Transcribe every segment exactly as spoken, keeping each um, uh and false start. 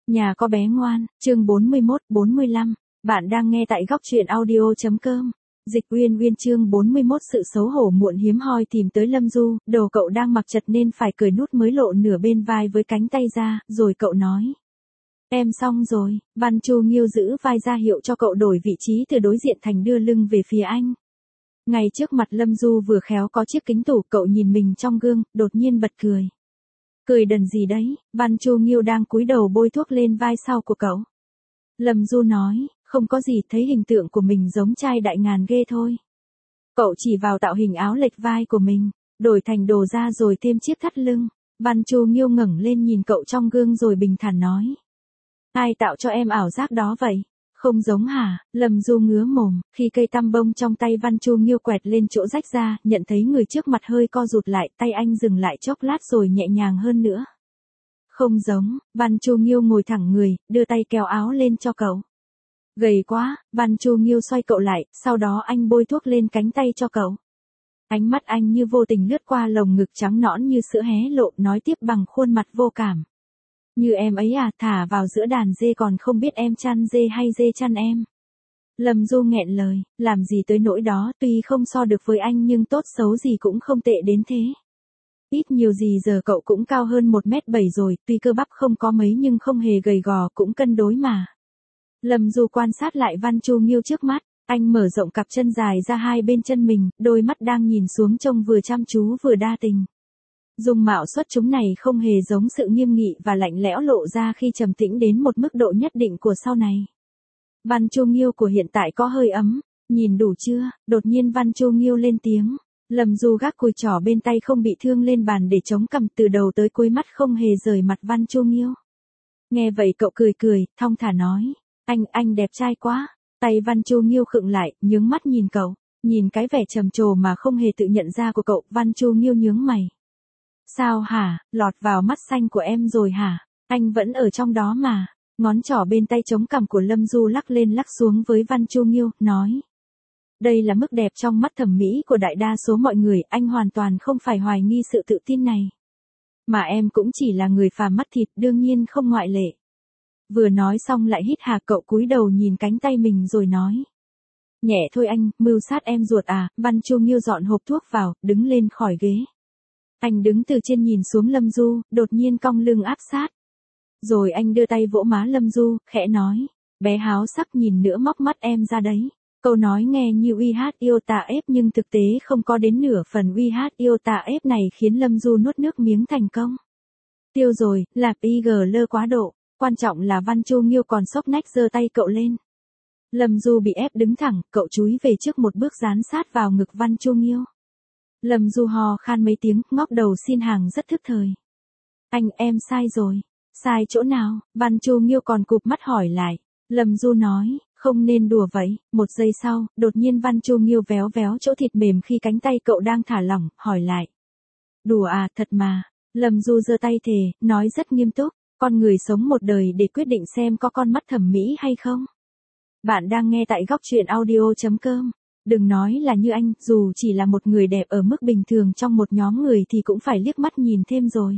Nhà có bé ngoan, chương bốn mươi mốt, bốn mươi lăm. Bạn đang nghe tại góc truyện audio.com. Dịch Uyên Uyên chương bốn mươi mốt sự xấu hổ muộn hiếm hoi tìm tới Lâm Du, đồ cậu đang mặc chật nên phải cởi nút mới lộ nửa bên vai với cánh tay ra, rồi cậu nói. Em xong rồi, Văn Chu Nghiêu giữ vai ra hiệu cho cậu đổi vị trí từ đối diện thành đưa lưng về phía anh. Ngay trước mặt Lâm Du vừa khéo có chiếc kính tủ, cậu nhìn mình trong gương, đột nhiên bật cười. Cười đần gì đấy, Văn Chu Nghiêu đang cúi đầu bôi thuốc lên vai sau của cậu. Lâm Du nói, không có gì, thấy hình tượng của mình giống trai đại ngàn ghê thôi. Cậu chỉ vào tạo hình áo lệch vai của mình, đổi thành đồ da rồi thêm chiếc thắt lưng. Văn Chu Nghiêu ngẩng lên nhìn cậu trong gương rồi bình thản nói. Ai tạo cho em ảo giác đó vậy? Không giống hả? Lâm Du ngứa mồm, khi cây tăm bông trong tay Văn Chu Nghiêu quẹt lên chỗ rách ra, nhận thấy người trước mặt hơi co rụt lại, tay anh dừng lại chốc lát rồi nhẹ nhàng hơn nữa. Không giống, Văn Chu Nghiêu ngồi thẳng người, đưa tay kéo áo lên cho cậu. Gầy quá, Văn Chu Nghiêu xoay cậu lại, sau đó anh bôi thuốc lên cánh tay cho cậu. Ánh mắt anh như vô tình lướt qua lồng ngực trắng nõn như sữa hé lộ, nói tiếp bằng khuôn mặt vô cảm. Như em ấy à, thả vào giữa đàn dê còn không biết em chăn dê hay dê chăn em. Lâm Du nghẹn lời, làm gì tới nỗi đó, tuy không so được với anh nhưng tốt xấu gì cũng không tệ đến thế. Ít nhiều gì giờ cậu cũng cao hơn một mét bảy rồi, tuy cơ bắp không có mấy nhưng không hề gầy gò, cũng cân đối mà. Lâm Du quan sát lại Văn Chu Nghiêu trước mắt, anh mở rộng cặp chân dài ra hai bên chân mình, đôi mắt đang nhìn xuống trông vừa chăm chú vừa đa tình. Dung mạo xuất chúng này không hề giống sự nghiêm nghị và lạnh lẽo lộ ra khi trầm tĩnh đến một mức độ nhất định của sau này. Văn Chu Nghiêu của hiện tại có hơi ấm, nhìn đủ chưa? Đột nhiên Văn Chu Nghiêu lên tiếng. Lâm Du gác cùi trỏ bên tay không bị thương lên bàn để chống cằm, từ đầu tới cuối mắt không hề rời mặt Văn Chu Nghiêu. Nghe vậy cậu cười cười, thong thả nói, anh, anh đẹp trai quá. Tay Văn Chu Nghiêu khựng lại, nhướng mắt nhìn cậu, nhìn cái vẻ trầm trồ mà không hề tự nhận ra của cậu, Văn Chu Nghiêu nhướng mày. Sao hả, lọt vào mắt xanh của em rồi hả? Anh vẫn ở trong đó mà. Ngón trỏ bên tay chống cằm của Lâm Du lắc lên lắc xuống với Văn Chu Nghiêu, nói. Đây là mức đẹp trong mắt thẩm mỹ của đại đa số mọi người, anh hoàn toàn không phải hoài nghi sự tự tin này. Mà em cũng chỉ là người phàm mắt thịt, đương nhiên không ngoại lệ. Vừa nói xong lại hít hà, cậu cúi đầu nhìn cánh tay mình rồi nói. Nhẹ thôi anh, mưu sát em ruột à? Văn Chu Nghiêu dọn hộp thuốc vào, đứng lên khỏi ghế. Anh đứng từ trên nhìn xuống Lâm Du, đột nhiên cong lưng áp sát. Rồi anh đưa tay vỗ má Lâm Du, khẽ nói, bé háo sắc nhìn nữa móc mắt em ra đấy. Câu nói nghe như uy hát yêu tà ép nhưng thực tế không có đến nửa phần uy hát yêu tà ép này khiến Lâm Du nuốt nước miếng thành công. Tiêu rồi, lạp y gờ lơ quá độ, quan trọng là Văn Chu Nghiêu còn sốc nách giơ tay cậu lên. Lâm Du bị ép đứng thẳng, cậu chúi về trước một bước dán sát vào ngực Văn Chu Nghiêu. Lâm Du ho khan mấy tiếng, ngóc đầu xin hàng rất thức thời. Anh, em sai rồi. Sai chỗ nào? Văn Chu Nghiêu còn cụp mắt hỏi lại. Lâm Du nói, không nên đùa vậy. Một giây sau, đột nhiên Văn Chu Nghiêu véo véo chỗ thịt mềm khi cánh tay cậu đang thả lỏng, hỏi lại. Đùa à, thật mà. Lâm Du giơ tay thề, nói rất nghiêm túc. Con người sống một đời để quyết định xem có con mắt thẩm mỹ hay không. Bạn đang nghe tại góc truyện audio.com. Đừng nói là như anh, dù chỉ là một người đẹp ở mức bình thường trong một nhóm người thì cũng phải liếc mắt nhìn thêm rồi.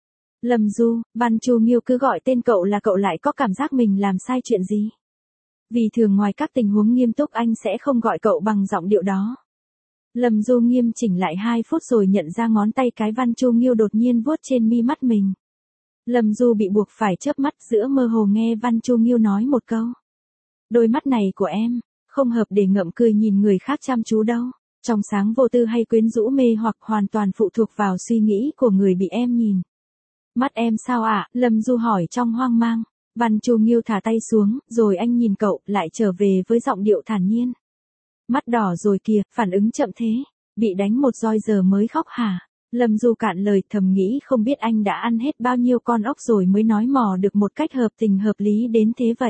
Lâm Du, Văn Chu Nghiêu cứ gọi tên cậu là cậu lại có cảm giác mình làm sai chuyện gì. Vì thường ngoài các tình huống nghiêm túc anh sẽ không gọi cậu bằng giọng điệu đó. Lâm Du nghiêm chỉnh lại hai phút rồi nhận ra ngón tay cái Văn Chu Nghiêu đột nhiên vuốt trên mi mắt mình. Lâm Du bị buộc phải chớp mắt, giữa mơ hồ nghe Văn Chu Nghiêu nói một câu. Đôi mắt này của em, không hợp để ngậm cười nhìn người khác chăm chú đâu. Trong sáng vô tư hay quyến rũ mê hoặc hoàn toàn phụ thuộc vào suy nghĩ của người bị em nhìn. Mắt em sao ạ? Lâm Du hỏi trong hoang mang. Văn Chu Nghiêu thả tay xuống, rồi anh nhìn cậu, lại trở về với giọng điệu thản nhiên. Mắt đỏ rồi kìa, phản ứng chậm thế. Bị đánh một roi giờ mới khóc hả? Lâm Du cạn lời, thầm nghĩ không biết anh đã ăn hết bao nhiêu con ốc rồi mới nói mò được một cách hợp tình hợp lý đến thế vậy.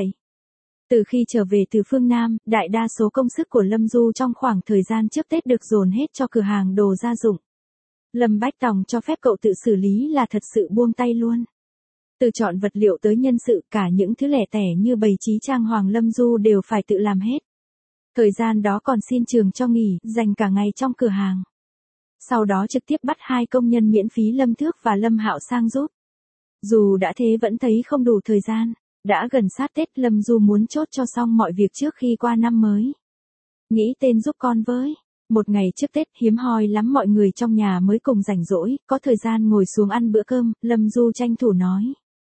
Từ khi trở về từ phương Nam, đại đa số công sức của Lâm Du trong khoảng thời gian trước Tết được dồn hết cho cửa hàng đồ gia dụng. Lâm Bách Tòng cho phép cậu tự xử lý là thật sự buông tay luôn. Từ chọn vật liệu tới nhân sự, cả những thứ lẻ tẻ như bày trí trang hoàng Lâm Du đều phải tự làm hết. Thời gian đó còn xin trường cho nghỉ, dành cả ngày trong cửa hàng. Sau đó trực tiếp bắt hai công nhân miễn phí Lâm Thước và Lâm Hạo sang giúp. Dù đã thế vẫn thấy không đủ thời gian. Đã gần sát Tết, Lâm Du muốn chốt cho xong mọi việc trước khi qua năm mới. Nghĩ tên giúp con với. Một ngày trước Tết hiếm hoi lắm mọi người trong nhà mới cùng rảnh rỗi, có thời gian ngồi xuống ăn bữa cơm, Lâm Du tranh thủ nói.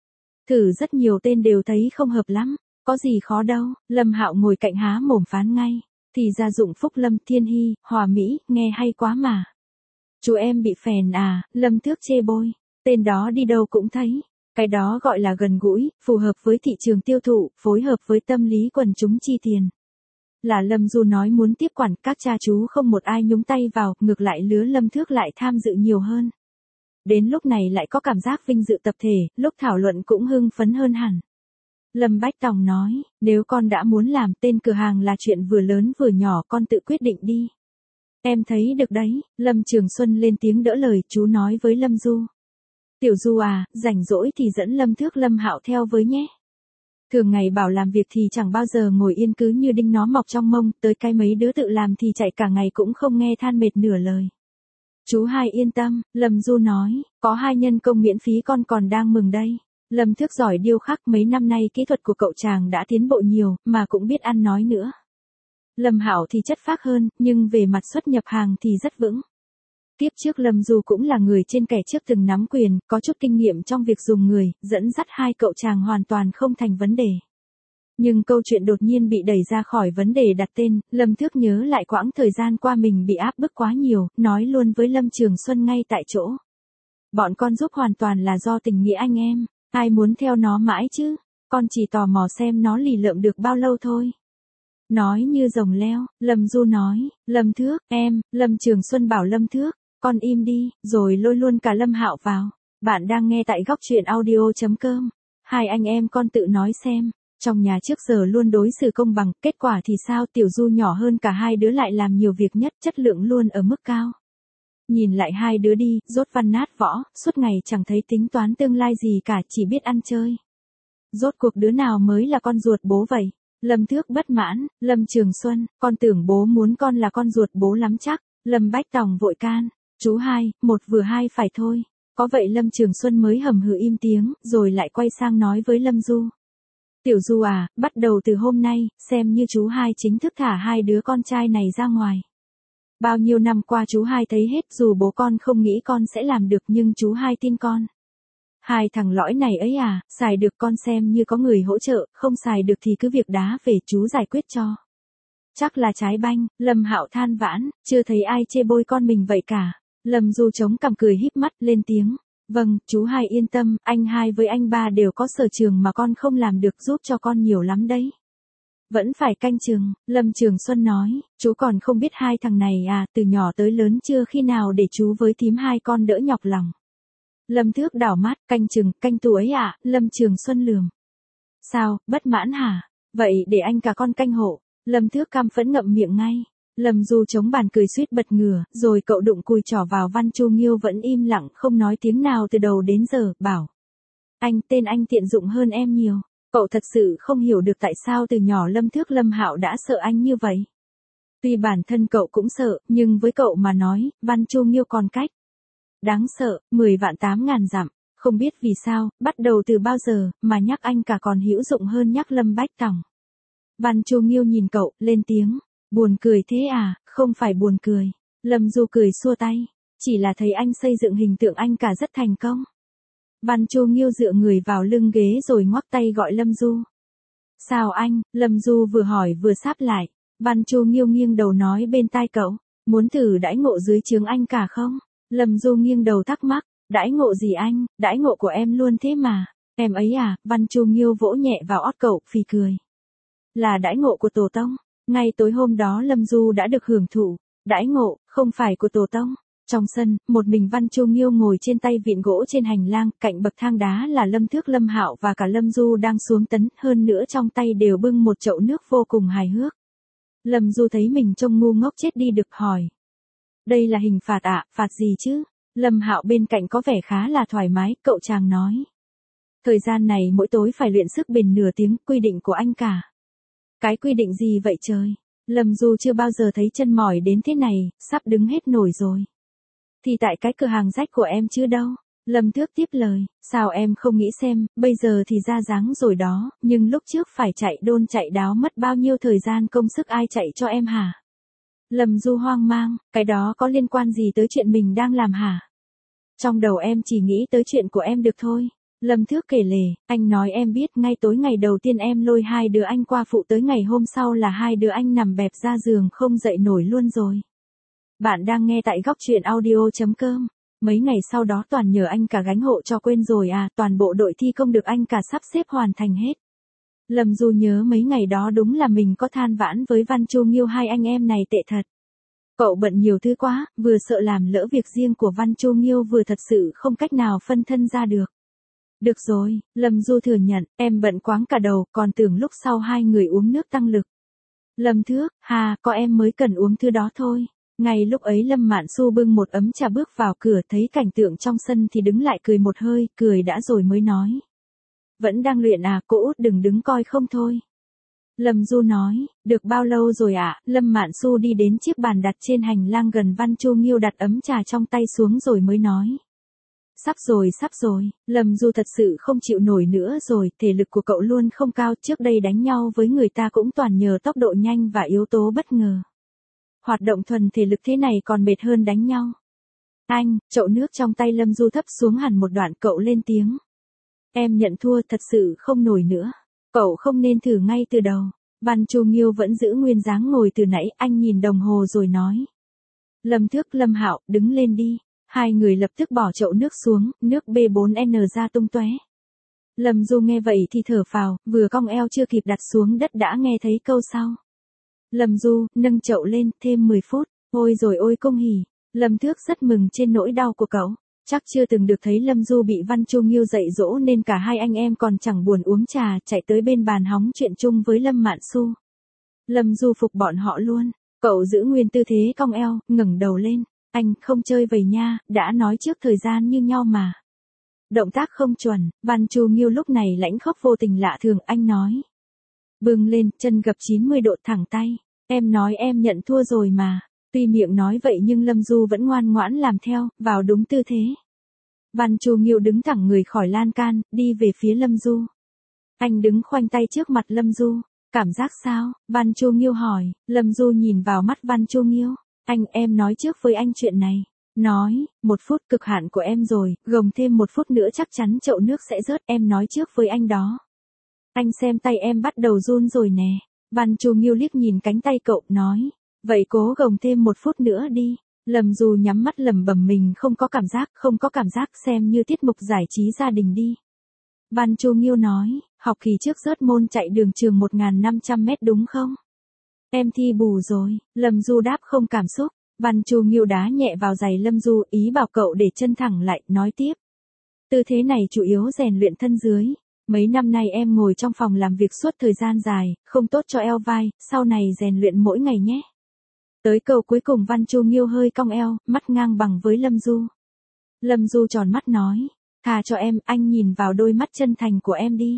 Thử rất nhiều tên đều thấy không hợp lắm, có gì khó đâu, Lâm Hạo ngồi cạnh há mồm phán ngay. Thì ra Dụng Phúc, Lâm Thiên Hy, Hòa Mỹ, nghe hay quá mà. Chú em bị phèn à, Lâm Thước chê bôi, tên đó đi đâu cũng thấy. Cái đó gọi là gần gũi, phù hợp với thị trường tiêu thụ, phối hợp với tâm lý quần chúng chi tiền. Là Lâm Du nói muốn tiếp quản, các cha chú không một ai nhúng tay vào, ngược lại lứa Lâm Thước lại tham dự nhiều hơn. Đến lúc này lại có cảm giác vinh dự tập thể, lúc thảo luận cũng hưng phấn hơn hẳn. Lâm Bách Tòng nói, nếu con đã muốn làm tên cửa hàng là chuyện vừa lớn vừa nhỏ, con tự quyết định đi. Em thấy được đấy, Lâm Trường Xuân lên tiếng đỡ lời, chú nói với Lâm Du. Tiểu Du à, rảnh rỗi thì dẫn Lâm Thước Lâm Hạo theo với nhé. Thường ngày bảo làm việc thì chẳng bao giờ ngồi yên, cứ như đinh nó mọc trong mông, tới cái mấy đứa tự làm thì chạy cả ngày cũng không nghe than mệt nửa lời. Chú hai yên tâm, Lâm Du nói, có hai nhân công miễn phí con còn đang mừng đây. Lâm Thước giỏi điêu khắc, mấy năm nay kỹ thuật của cậu chàng đã tiến bộ nhiều, mà cũng biết ăn nói nữa. Lâm Hạo thì chất phác hơn, nhưng về mặt xuất nhập hàng thì rất vững. Tiếp trước Lâm Du cũng là người trên kẻ trước từng nắm quyền, có chút kinh nghiệm trong việc dùng người, dẫn dắt hai cậu chàng hoàn toàn không thành vấn đề. Nhưng câu chuyện đột nhiên bị đẩy ra khỏi vấn đề đặt tên, Lâm Thước nhớ lại quãng thời gian qua mình bị áp bức quá nhiều, nói luôn với Lâm Trường Xuân ngay tại chỗ. Bọn con giúp hoàn toàn là do tình nghĩa anh em, ai muốn theo nó mãi chứ, con chỉ tò mò xem nó lì lợm được bao lâu thôi. Nói như rồng leo, Lâm Du nói, Lâm Thước, em, Lâm Trường Xuân bảo Lâm Thước, con im đi, rồi lôi luôn cả Lâm Hạo vào. Bạn đang nghe tại góc truyện audio chấm com. Hai anh em con tự nói xem, trong nhà trước giờ luôn đối xử công bằng, kết quả thì sao? Tiểu Du nhỏ hơn cả hai đứa lại làm nhiều việc nhất, chất lượng luôn ở mức cao. Nhìn lại hai đứa đi, dốt văn nát võ, suốt ngày chẳng thấy tính toán tương lai gì cả, chỉ biết ăn chơi. Rốt cuộc đứa nào mới là con ruột bố vậy? Lâm Thước bất mãn, Lâm Trường Xuân, con tưởng bố muốn con là con ruột bố lắm chắc. Lâm Bách Tòng vội can, chú hai, một vừa hai phải thôi. Có vậy Lâm Trường Xuân mới hầm hừ im tiếng, rồi lại quay sang nói với Lâm Du. Tiểu Du à, bắt đầu từ hôm nay, xem như chú hai chính thức thả hai đứa con trai này ra ngoài. Bao nhiêu năm qua chú hai thấy hết, dù bố con không nghĩ con sẽ làm được nhưng chú hai tin con. Hai thằng lõi này ấy à, xài được con xem như có người hỗ trợ, không xài được thì cứ việc đá về chú giải quyết cho. Chắc là trái banh, Lâm Hạo than vãn, chưa thấy ai chê bôi con mình vậy cả. Lâm Du chống cằm cười híp mắt lên tiếng. Vâng, chú hai yên tâm, anh hai với anh ba đều có sở trường mà con không làm được, giúp cho con nhiều lắm đấy. Vẫn phải canh chừng, Lâm Trường Xuân nói, chú còn không biết hai thằng này à, từ nhỏ tới lớn chưa khi nào để chú với thím hai con đỡ nhọc lòng. Lâm Thước đảo mắt, canh chừng, canh tù ấy à, Lâm Trường Xuân lườm. Sao, bất mãn hả? Vậy để anh cả con canh hộ. Lâm Thước cam phẫn ngậm miệng ngay. Lâm Du chống bàn cười suýt bật ngửa, rồi cậu đụng cùi trỏ vào Văn Chu Nghiêu vẫn im lặng không nói tiếng nào từ đầu đến giờ, bảo. Anh, tên anh tiện dụng hơn em nhiều. Cậu thật sự không hiểu được tại sao từ nhỏ Lâm Thước Lâm Hạo đã sợ anh như vậy. Tuy bản thân cậu cũng sợ, nhưng với cậu mà nói, Văn Chu Nghiêu còn cách. Đáng sợ, mười vạn tám ngàn dặm, không biết vì sao, bắt đầu từ bao giờ, mà nhắc anh cả còn hữu dụng hơn nhắc Lâm Bách Tòng. Văn Chu Nghiêu nhìn cậu, lên tiếng, buồn cười thế à, không phải buồn cười. Lâm Du cười xua tay, chỉ là thấy anh xây dựng hình tượng anh cả rất thành công. Văn Chu Nghiêu dựa người vào lưng ghế rồi ngoắc tay gọi Lâm Du. Sao anh? Lâm Du vừa hỏi vừa sáp lại. Văn Chu Nghiêu nghiêng đầu nói bên tai cậu, muốn thử đãi ngộ dưới trướng anh cả không? Lâm Du nghiêng đầu thắc mắc, đãi ngộ gì anh, đãi ngộ của em luôn thế mà. Em ấy à? Văn Chu Nghiêu vỗ nhẹ vào ót cậu, phì cười. Là đãi ngộ của tổ tông. Ngay tối hôm đó Lâm Du đã được hưởng thụ. Đãi ngộ, không phải của tổ tông. Trong sân, một mình Văn Chu Nghiêu ngồi trên tay vịn gỗ trên hành lang, cạnh bậc thang đá là Lâm Thước Lâm Hạo và cả Lâm Du đang xuống tấn, hơn nữa trong tay đều bưng một chậu nước vô cùng hài hước. Lâm Du thấy mình trông ngu ngốc chết đi được hỏi. Đây là hình phạt ạ, à, phạt gì chứ? Lâm Hạo bên cạnh có vẻ khá là thoải mái, cậu chàng nói. Thời gian này mỗi tối phải luyện sức bền nửa tiếng, quy định của anh cả. Cái quy định gì vậy trời? Lâm Du chưa bao giờ thấy chân mỏi đến thế này, sắp đứng hết nổi rồi. Thì tại cái cửa hàng rách của em chứ đâu. Lâm Thước tiếp lời, sao em không nghĩ xem, bây giờ thì ra dáng rồi đó, nhưng lúc trước phải chạy đôn chạy đáo mất bao nhiêu thời gian công sức ai chạy cho em hả? Lâm Du hoang mang, cái đó có liên quan gì tới chuyện mình đang làm hả? Trong đầu em chỉ nghĩ tới chuyện của em được thôi. Lâm Thước kể lể, anh nói em biết ngay tối ngày đầu tiên em lôi hai đứa anh qua phụ tới ngày hôm sau là hai đứa anh nằm bẹp ra giường không dậy nổi luôn rồi. Bạn đang nghe tại góc truyện audio.com. Mấy ngày sau đó toàn nhờ anh cả gánh hộ cho quên rồi à, toàn bộ đội thi công được anh cả sắp xếp hoàn thành hết. Lâm Du nhớ mấy ngày đó đúng là mình có than vãn với Văn Chu Nghiêu hai anh em này tệ thật. Cậu bận nhiều thứ quá, vừa sợ làm lỡ việc riêng của Văn Chu Nghiêu vừa thật sự không cách nào phân thân ra được. Được rồi, Lâm Du thừa nhận, em bận quáng cả đầu, còn tưởng lúc sau hai người uống nước tăng lực. Lâm Thước, hà, có em mới cần uống thứ đó thôi. Ngay lúc ấy Lâm Mạn Xu bưng một ấm trà bước vào cửa thấy cảnh tượng trong sân thì đứng lại cười một hơi, cười đã rồi mới nói. Vẫn đang luyện à, cô út đừng đứng coi không thôi. Lâm Du nói, được bao lâu rồi ạ? À? Lâm Mạn Xu đi đến chiếc bàn đặt trên hành lang gần Văn Chu Nghiêu đặt ấm trà trong tay xuống rồi mới nói. Sắp rồi, sắp rồi, Lâm Du thật sự không chịu nổi nữa rồi, thể lực của cậu luôn không cao, trước đây đánh nhau với người ta cũng toàn nhờ tốc độ nhanh và yếu tố bất ngờ. Hoạt động thuần thể lực thế này còn mệt hơn đánh nhau. Anh, chậu nước trong tay Lâm Du thấp xuống hẳn một đoạn, cậu lên tiếng. Em nhận thua, thật sự không nổi nữa. Cậu không nên thử ngay từ đầu. Văn Chu Nghiêu vẫn giữ nguyên dáng ngồi từ nãy, anh nhìn đồng hồ rồi nói. Lâm Thước, Lâm Hạo, đứng lên đi. Hai người lập tức bỏ chậu nước xuống, nước B bốn N ra tung tóe. Lâm Du nghe vậy thì thở phào, vừa cong eo chưa kịp đặt xuống đất đã nghe thấy câu sau. Lâm Du, nâng chậu lên, thêm mười phút. Ôi rồi ôi công hỉ. Lâm Thước rất mừng trên nỗi đau của cậu. Chắc chưa từng được thấy Lâm Du bị Văn Chu Nghiêu dạy dỗ nên cả hai anh em còn chẳng buồn uống trà, chạy tới bên bàn hóng chuyện chung với Lâm Mạn Xu. Lâm Du phục bọn họ luôn. Cậu giữ nguyên tư thế cong eo, ngẩng đầu lên. Anh không chơi vầy nha, đã nói trước thời gian như nhau mà. Động tác không chuẩn, Văn Chu Nghiêu lúc này lãnh khóc vô tình lạ thường, anh nói. Bưng lên, chân gập chín mươi độ thẳng tay. Em nói em nhận thua rồi mà. Tuy miệng nói vậy nhưng Lâm Du vẫn ngoan ngoãn làm theo, vào đúng tư thế. Văn Chu Nghiêu đứng thẳng người khỏi lan can, đi về phía Lâm Du. Anh đứng khoanh tay trước mặt Lâm Du. Cảm giác sao? Văn Chu Nghiêu hỏi. Lâm Du nhìn vào mắt Văn Chu Nghiêu. Anh, em nói trước với anh chuyện này. Nói, một phút cực hạn của em rồi, gồng thêm một phút nữa chắc chắn chậu nước sẽ rớt, em nói trước với anh đó. Anh xem tay em bắt đầu run rồi nè. Văn Chu Nghiêu liếc nhìn cánh tay cậu, nói. Vậy cố gồng thêm một phút nữa đi. Lâm Du nhắm mắt lẩm bẩm mình không có cảm giác, không có cảm giác, xem như tiết mục giải trí gia đình đi. Văn Chu Nghiêu nói, học kỳ trước rớt môn chạy đường trường một nghìn năm trăm mét đúng không? Em thi bù rồi. Lâm Du đáp không cảm xúc. Văn Chu Nghiêu đá nhẹ vào giày Lâm Du, ý bảo cậu để chân thẳng lại, nói tiếp. Tư thế này chủ yếu rèn luyện thân dưới. Mấy năm nay em ngồi trong phòng làm việc suốt thời gian dài, không tốt cho eo vai, sau này rèn luyện mỗi ngày nhé. Tới câu cuối cùng Văn Chu Nghiêu hơi cong eo, mắt ngang bằng với Lâm Du. Lâm Du tròn mắt nói, thà cho em, anh nhìn vào đôi mắt chân thành của em đi.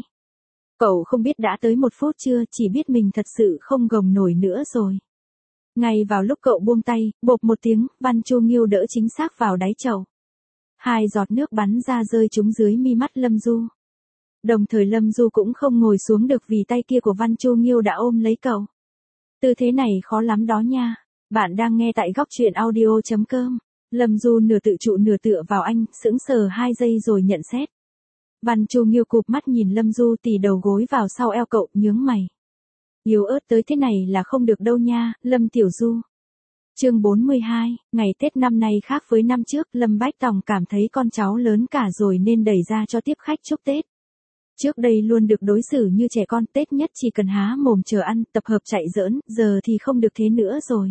Cậu không biết đã tới một phút chưa, chỉ biết mình thật sự không gồng nổi nữa rồi. Ngay vào lúc cậu buông tay, bộp một tiếng, Văn Chu Nghiêu đỡ chính xác vào đáy chậu. Hai giọt nước bắn ra rơi trúng dưới mi mắt Lâm Du. Đồng thời Lâm Du cũng không ngồi xuống được vì tay kia của Văn Chu Nghiêu đã ôm lấy cậu. Tư thế này khó lắm đó nha. Bạn đang nghe tại góc truyện audio.com. Lâm Du nửa tự trụ nửa tựa vào anh, sững sờ hai giây rồi nhận xét. Văn Chu Nghiêu cụp mắt nhìn Lâm Du tì đầu gối vào sau eo cậu, nhướng mày. Yếu ớt tới thế này là không được đâu nha, Lâm Tiểu Du. Chương bốn mươi hai, ngày Tết năm nay khác với năm trước, Lâm Bách Tòng cảm thấy con cháu lớn cả rồi nên đẩy ra cho tiếp khách chúc Tết. Trước đây luôn được đối xử như trẻ con, Tết nhất chỉ cần há mồm chờ ăn, tập hợp chạy giỡn, giờ thì không được thế nữa rồi.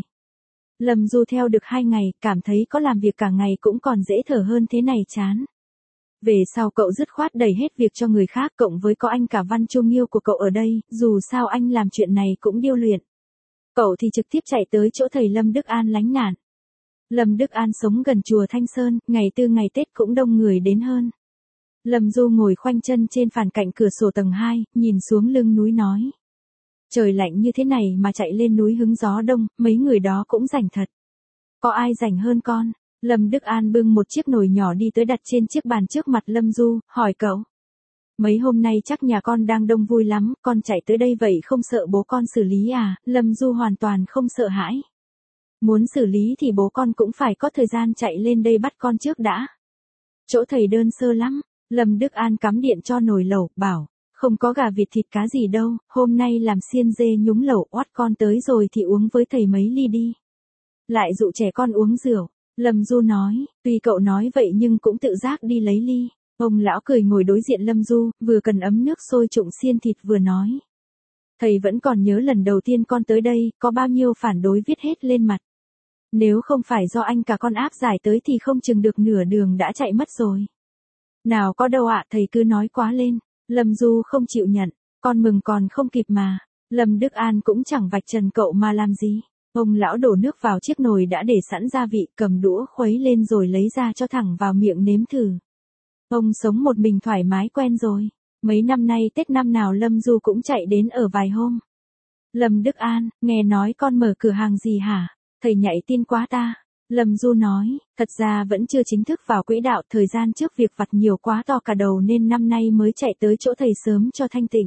Lâm Du theo được hai ngày, cảm thấy có làm việc cả ngày cũng còn dễ thở hơn thế này chán. Về sau cậu dứt khoát đẩy hết việc cho người khác, cộng với có anh cả Văn Chu Nghiêu của cậu ở đây, dù sao anh làm chuyện này cũng điêu luyện. Cậu thì trực tiếp chạy tới chỗ thầy Lâm Đức An lánh nạn. Lâm Đức An sống gần chùa Thanh Sơn, ngày tư ngày Tết cũng đông người đến hơn. Lâm Du ngồi khoanh chân trên phản cạnh cửa sổ tầng hai, nhìn xuống lưng núi nói. Trời lạnh như thế này mà chạy lên núi hứng gió đông, mấy người đó cũng rảnh thật. Có ai rảnh hơn con? Lâm Đức An bưng một chiếc nồi nhỏ đi tới đặt trên chiếc bàn trước mặt Lâm Du, hỏi cậu. Mấy hôm nay chắc nhà con đang đông vui lắm, con chạy tới đây vậy không sợ bố con xử lý à? Lâm Du hoàn toàn không sợ hãi. Muốn xử lý thì bố con cũng phải có thời gian chạy lên đây bắt con trước đã. Chỗ thầy đơn sơ lắm. Lâm Đức An cắm điện cho nồi lẩu, bảo, không có gà vịt thịt cá gì đâu, hôm nay làm xiên dê nhúng lẩu, oát con tới rồi thì uống với thầy mấy ly đi. Lại dụ trẻ con uống rượu. Lâm Du nói, tuy cậu nói vậy nhưng cũng tự giác đi lấy ly. Ông lão cười ngồi đối diện Lâm Du, vừa cần ấm nước sôi trụng xiên thịt vừa nói. Thầy vẫn còn nhớ lần đầu tiên con tới đây, có bao nhiêu phản đối viết hết lên mặt. Nếu không phải do anh cả con áp giải tới thì không chừng được nửa đường đã chạy mất rồi. Nào có đâu ạ, thầy cứ nói quá lên. Lâm Du không chịu nhận, con mừng còn không kịp mà. Lâm Đức An cũng chẳng vạch trần cậu mà làm gì. Ông lão đổ nước vào chiếc nồi đã để sẵn gia vị, cầm đũa khuấy lên rồi lấy ra cho thẳng vào miệng nếm thử. Ông sống một mình thoải mái quen rồi. Mấy năm nay Tết năm nào Lâm Du cũng chạy đến ở vài hôm. Lâm Đức An, nghe nói con mở cửa hàng gì hả? Thầy nhảy tin quá ta. Lâm Du nói, thật ra vẫn chưa chính thức vào quỹ đạo, thời gian trước việc vặt nhiều quá to cả đầu nên năm nay mới chạy tới chỗ thầy sớm cho thanh tịnh.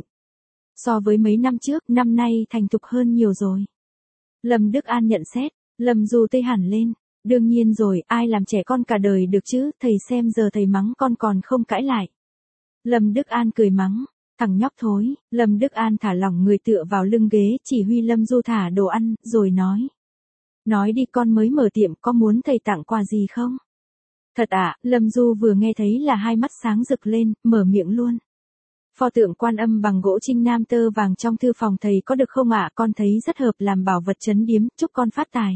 So với mấy năm trước, năm nay thành thục hơn nhiều rồi. Lâm Đức An nhận xét, Lâm Du tê hẳn lên. Đương nhiên rồi, ai làm trẻ con cả đời được chứ, thầy xem giờ thầy mắng con còn không cãi lại. Lâm Đức An cười mắng, thằng nhóc thối. Lâm Đức An thả lỏng người tựa vào lưng ghế, chỉ huy Lâm Du thả đồ ăn, rồi nói. Nói đi, con mới mở tiệm, có muốn thầy tặng quà gì không? Thật ạ, à, Lâm Du vừa nghe thấy là hai mắt sáng rực lên, mở miệng luôn. Pho tượng Quan Âm bằng gỗ Trinh Nam tơ vàng trong thư phòng thầy có được không ạ? À? Con thấy rất hợp làm bảo vật trấn điếm, chúc con phát tài.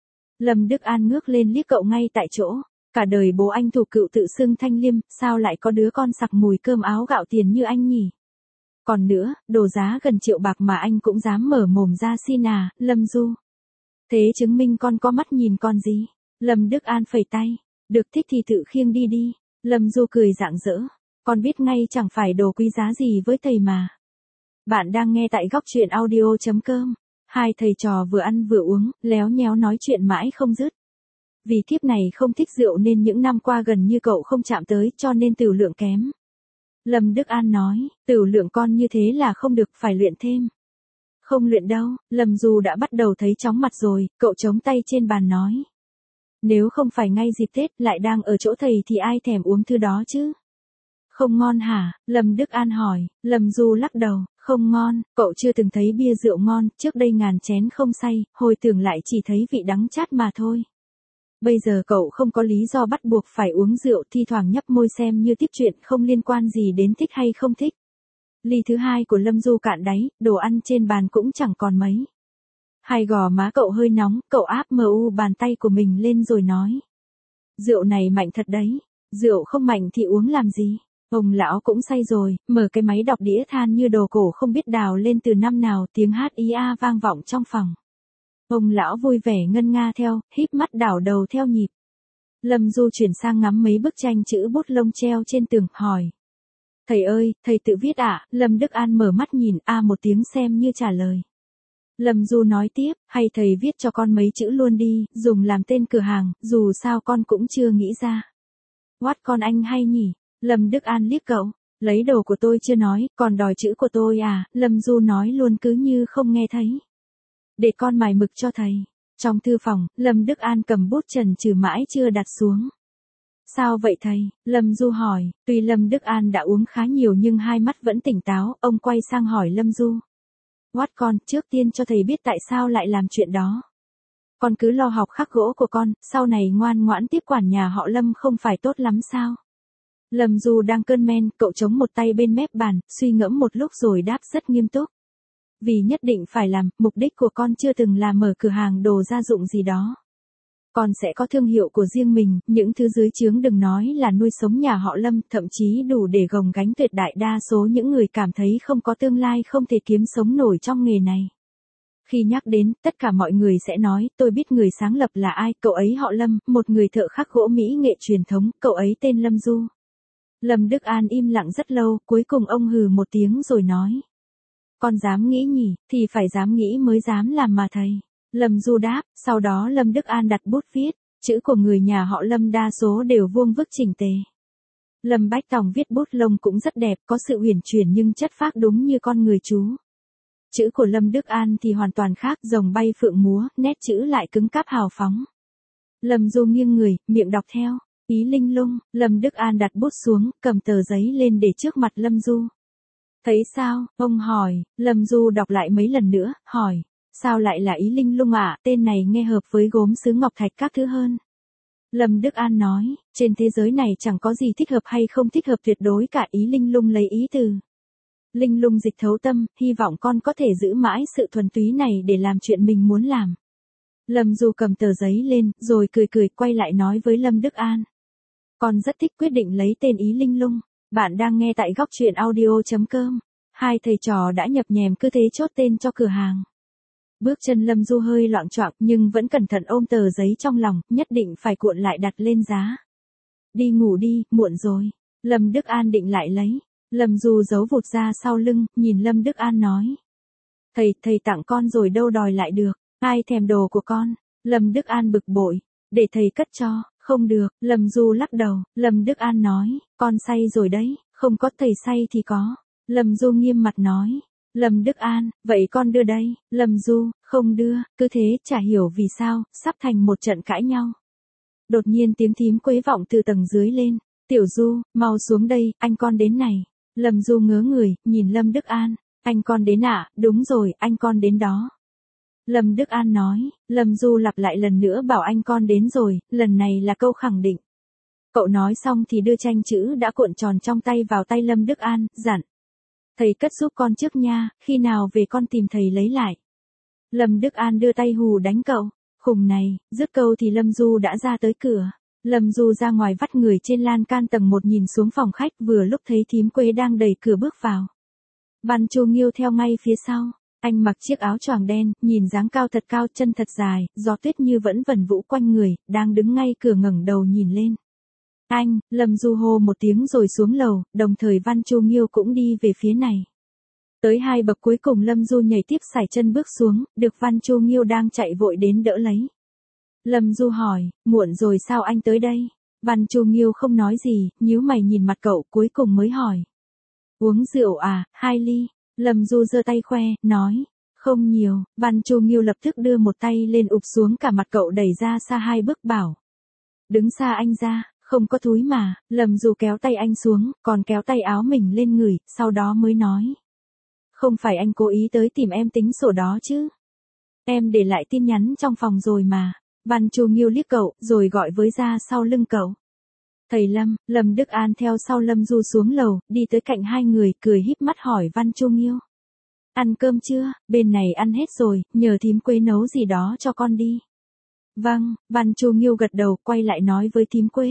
Lâm Đức An ngước lên liếc cậu ngay tại chỗ. Cả đời bố anh thủ cựu tự xưng thanh liêm, sao lại có đứa con sặc mùi cơm áo gạo tiền như anh nhỉ? Còn nữa, đồ giá gần triệu bạc mà anh cũng dám mở mồm ra xin à, Lâm Du. Thế chứng minh con có mắt nhìn con gì? Lâm Đức An phẩy tay. Được, thích thì tự khiêng đi đi. Lâm Du cười rạng rỡ. Con biết ngay chẳng phải đồ quý giá gì với thầy mà. Bạn đang nghe tại góc truyện audio chấm com. Hai thầy trò vừa ăn vừa uống, léo nhéo nói chuyện mãi không dứt. Vì kiếp này không thích rượu nên những năm qua gần như cậu không chạm tới, cho nên tửu lượng kém. Lâm Đức An nói, tửu lượng con như thế là không được, phải luyện thêm. Không luyện đâu, Lâm Du đã bắt đầu thấy chóng mặt rồi, cậu chống tay trên bàn nói. Nếu không phải ngay dịp Tết lại đang ở chỗ thầy thì ai thèm uống thứ đó chứ? Không ngon hả? Lâm Đức An hỏi. Lâm Du lắc đầu, không ngon, cậu chưa từng thấy bia rượu ngon, trước đây ngàn chén không say, hồi tưởng lại chỉ thấy vị đắng chát mà thôi. Bây giờ cậu không có lý do bắt buộc phải uống rượu, thi thoảng nhấp môi xem như tiếp chuyện không liên quan gì đến thích hay không thích. Ly thứ hai của Lâm Du cạn đáy, đồ ăn trên bàn cũng chẳng còn mấy. Hai gò má cậu hơi nóng, cậu áp mờ u bàn tay của mình lên rồi nói. Rượu này mạnh thật đấy, rượu không mạnh thì uống làm gì. Ông lão cũng say rồi, mở cái máy đọc đĩa than như đồ cổ không biết đào lên từ năm nào, tiếng hát ý a vang vọng trong phòng. Ông lão vui vẻ ngân nga theo, híp mắt đảo đầu theo nhịp. Lâm Du chuyển sang ngắm mấy bức tranh chữ bút lông treo trên tường, hỏi. Thầy ơi, thầy tự viết ạ? À? Lâm Đức An mở mắt nhìn, a một tiếng xem như trả lời. Lâm Du nói tiếp, hay thầy viết cho con mấy chữ luôn đi, dùng làm tên cửa hàng, dù sao con cũng chưa nghĩ ra. What, con anh hay nhỉ? Lâm Đức An liếc cậu, lấy đồ của tôi chưa nói, còn đòi chữ của tôi à? Lâm Du nói luôn cứ như không nghe thấy. Để con mài mực cho thầy. Trong thư phòng, Lâm Đức An cầm bút chần chừ mãi chưa đặt xuống. Sao vậy thầy? Lâm Du hỏi, tuy Lâm Đức An đã uống khá nhiều nhưng hai mắt vẫn tỉnh táo, ông quay sang hỏi Lâm Du. What, con, trước tiên cho thầy biết tại sao lại làm chuyện đó. Con cứ lo học khắc gỗ của con, sau này ngoan ngoãn tiếp quản nhà họ Lâm không phải tốt lắm sao? Lâm Du đang cơn men, cậu chống một tay bên mép bàn, suy ngẫm một lúc rồi đáp rất nghiêm túc. Vì nhất định phải làm, mục đích của con chưa từng là mở cửa hàng đồ gia dụng gì đó. Con sẽ có thương hiệu của riêng mình, những thứ dưới trướng đừng nói là nuôi sống nhà họ Lâm, thậm chí đủ để gồng gánh tuyệt đại đa số những người cảm thấy không có tương lai, không thể kiếm sống nổi trong nghề này. Khi nhắc đến, tất cả mọi người sẽ nói, tôi biết người sáng lập là ai, cậu ấy họ Lâm, một người thợ khắc gỗ mỹ nghệ truyền thống, cậu ấy tên Lâm Du. Lâm Đức An im lặng rất lâu, cuối cùng ông hừ một tiếng rồi nói. Con dám nghĩ nhỉ, thì phải dám nghĩ mới dám làm mà thầy. Lâm Du đáp, sau đó Lâm Đức An đặt bút viết. Chữ của người nhà họ Lâm đa số đều vuông vức chỉnh tề. Lâm Bách Tòng viết bút lông cũng rất đẹp, có sự uyển chuyển nhưng chất phác đúng như con người chú. Chữ của Lâm Đức An thì hoàn toàn khác, rồng bay phượng múa, nét chữ lại cứng cáp hào phóng. Lâm Du nghiêng người, miệng đọc theo, ý linh lung. Lâm Đức An đặt bút xuống, cầm tờ giấy lên để trước mặt Lâm Du. Thấy sao, ông hỏi. Lâm Du đọc lại mấy lần nữa, hỏi, sao lại là ý linh lung ạ, à? Tên này nghe hợp với gốm sứ ngọc thạch các thứ hơn. Lâm Đức An nói, trên thế giới này chẳng có gì thích hợp hay không thích hợp, tuyệt đối cả ý linh lung lấy ý từ linh lung dịch thấu tâm, hy vọng con có thể giữ mãi sự thuần túy này để làm chuyện mình muốn làm. Lâm Du cầm tờ giấy lên, rồi cười cười quay lại nói với Lâm Đức An. Con rất thích, quyết định lấy tên ý linh lung. Bạn đang nghe tại góc truyện audio.com. Hai thầy trò đã nhập nhèm cứ thế chốt tên cho cửa hàng. Bước chân Lâm Du hơi loạng choạng nhưng vẫn cẩn thận ôm tờ giấy trong lòng, nhất định phải cuộn lại đặt lên giá. Đi ngủ đi, muộn rồi. Lâm Đức An định lại lấy. Lâm Du giấu vụt ra sau lưng, nhìn Lâm Đức An nói. Thầy, thầy tặng con rồi đâu đòi lại được, ai thèm đồ của con. Lâm Đức An bực bội, để thầy cất cho. Không được, Lâm Du lắc đầu. Lâm Đức An nói, con say rồi đấy, không có thầy say thì có. Lâm Du nghiêm mặt nói. Lâm Đức An, vậy con đưa đây. Lâm Du, không đưa, cứ thế, chả hiểu vì sao, sắp thành một trận cãi nhau. Đột nhiên tiếng thím quấy vọng từ tầng dưới lên. Tiểu Du, mau xuống đây, anh con đến này. Lâm Du ngớ người, nhìn Lâm Đức An. Anh con đến ạ, à? Đúng rồi, anh con đến đó. Lâm Đức An nói. Lâm Du lặp lại lần nữa bảo anh con đến rồi, lần này là câu khẳng định. Cậu nói xong thì đưa tranh chữ đã cuộn tròn trong tay vào tay Lâm Đức An, dặn. Thầy cất giúp con trước nha, khi nào về con tìm thầy lấy lại. Lâm Đức An đưa tay hù đánh cậu. Khùng này, dứt câu thì Lâm Du đã ra tới cửa. Lâm Du ra ngoài vắt người trên lan can tầng một nhìn xuống phòng khách, vừa lúc thấy thím Quế đang đẩy cửa bước vào. Văn Chu Nghiêu theo ngay phía sau. Anh mặc chiếc áo choàng đen, nhìn dáng cao thật cao, chân thật dài, gió tuyết như vẫn vần vũ quanh người, đang đứng ngay cửa ngẩng đầu nhìn lên. Anh, Lâm Du hô một tiếng rồi xuống lầu, đồng thời Văn Chu Nghiêu cũng đi về phía này. Tới hai bậc cuối cùng Lâm Du nhảy tiếp sải chân bước xuống, được Văn Chu Nghiêu đang chạy vội đến đỡ lấy. Lâm Du hỏi, muộn rồi sao anh tới đây? Văn Chu Nghiêu không nói gì, nhíu mày nhìn mặt cậu cuối cùng mới hỏi. Uống rượu à, hai ly. Lâm Du giơ tay khoe, nói, không nhiều. Văn Chu Nghiêu lập tức đưa một tay lên ụp xuống cả mặt cậu, đẩy ra xa hai bước bảo. Đứng xa anh ra, không có thúi mà. Lâm Du kéo tay anh xuống, còn kéo tay áo mình lên người, sau đó mới nói. Không phải anh cố ý tới tìm em tính sổ đó chứ? Em để lại tin nhắn trong phòng rồi mà. Văn Chu Nghiêu liếc cậu, rồi gọi với ra sau lưng cậu. Thầy Lâm. Lâm Đức An theo sau Lâm Du xuống lầu, đi tới cạnh hai người, cười híp mắt hỏi Văn Chu Nghiêu. Ăn cơm chưa? Bên này ăn hết rồi, nhờ thím Quế nấu gì đó cho con đi. Vâng, Văn Chu Nghiêu gật đầu, quay lại nói với thím Quế.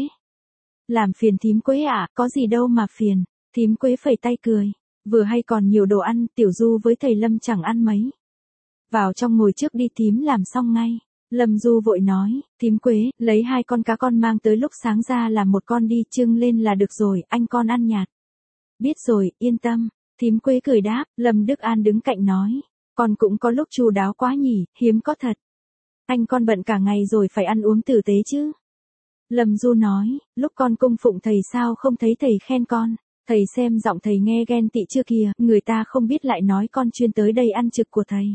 Làm phiền thím Quế ạ, à, có gì đâu mà phiền. Thím Quế phẩy tay cười. Vừa hay còn nhiều đồ ăn, Tiểu Du với thầy Lâm chẳng ăn mấy. Vào trong ngồi trước đi, thím làm xong ngay. Lâm Du vội nói, thím Quế, lấy hai con cá con mang tới lúc sáng ra làm một con đi, trưng lên là được rồi, anh con ăn nhạt. Biết rồi, yên tâm. Thím Quế cười đáp. Lâm Đức An đứng cạnh nói, con cũng có lúc chu đáo quá nhỉ, hiếm có thật. Anh con bận cả ngày rồi phải ăn uống tử tế chứ. Lâm Du nói, lúc con cung phụng thầy sao không thấy thầy khen con. Thầy xem giọng thầy nghe ghen tị chưa kìa, người ta không biết lại nói con chuyên tới đây ăn trực của thầy.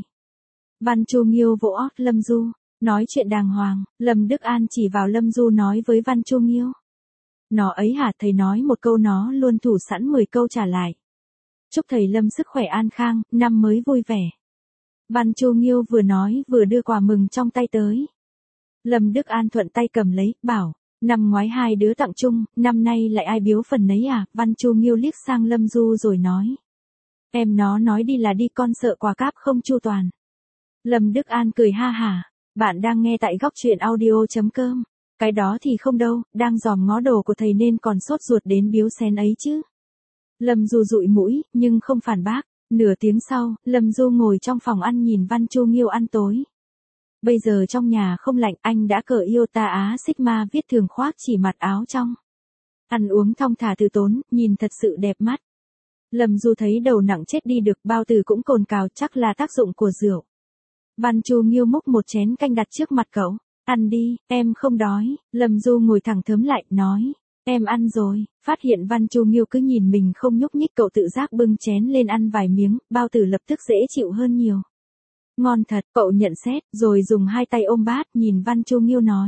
Văn Chu Nghiêu vỗ ót Lâm Du. Nói chuyện đàng hoàng. Lâm Đức An chỉ vào Lâm Du nói với Văn Chu Nghiêu. Nó ấy hả, thầy nói một câu nó luôn thủ sẵn mười câu trả lại. Chúc thầy Lâm sức khỏe an khang, năm mới vui vẻ. Văn Chu Nghiêu vừa nói vừa đưa quà mừng trong tay tới. Lâm Đức An thuận tay cầm lấy, bảo, năm ngoái hai đứa tặng chung, năm nay lại ai biếu phần nấy à? Văn Chu Nghiêu liếc sang Lâm Du rồi nói. Em nó nói đi là đi, con sợ quà cáp không chu toàn. Lâm Đức An cười ha hả. Bạn đang nghe tại góc truyện audio.com. Cái đó thì không đâu, đang dòm ngó đồ của thầy nên còn sốt ruột đến biếu xén ấy chứ. Lâm Du dụi mũi, nhưng không phản bác. Nửa tiếng sau, Lâm Du ngồi trong phòng ăn nhìn Văn Chu Nghiêu ăn tối. Bây giờ trong nhà không lạnh, anh đã cởi Iota Á Sigma viết thường khoác chỉ mặc áo trong. Ăn uống thong thả từ tốn, nhìn thật sự đẹp mắt. Lâm Du thấy đầu nặng chết đi được, bao tử cũng cồn cào, chắc là tác dụng của rượu. Văn Chu Nghiêu múc một chén canh đặt trước mặt cậu. Ăn Ăn đi, em không đói. Lâm Du ngồi thẳng thớm lại, nói. Em ăn rồi. Phát hiện Văn Chu Nghiêu cứ nhìn mình không nhúc nhích, cậu tự giác bưng chén lên ăn vài miếng, bao tử lập tức dễ chịu hơn nhiều. Ngon thật, cậu nhận xét, rồi dùng hai tay ôm bát nhìn Văn Chu Nghiêu nói.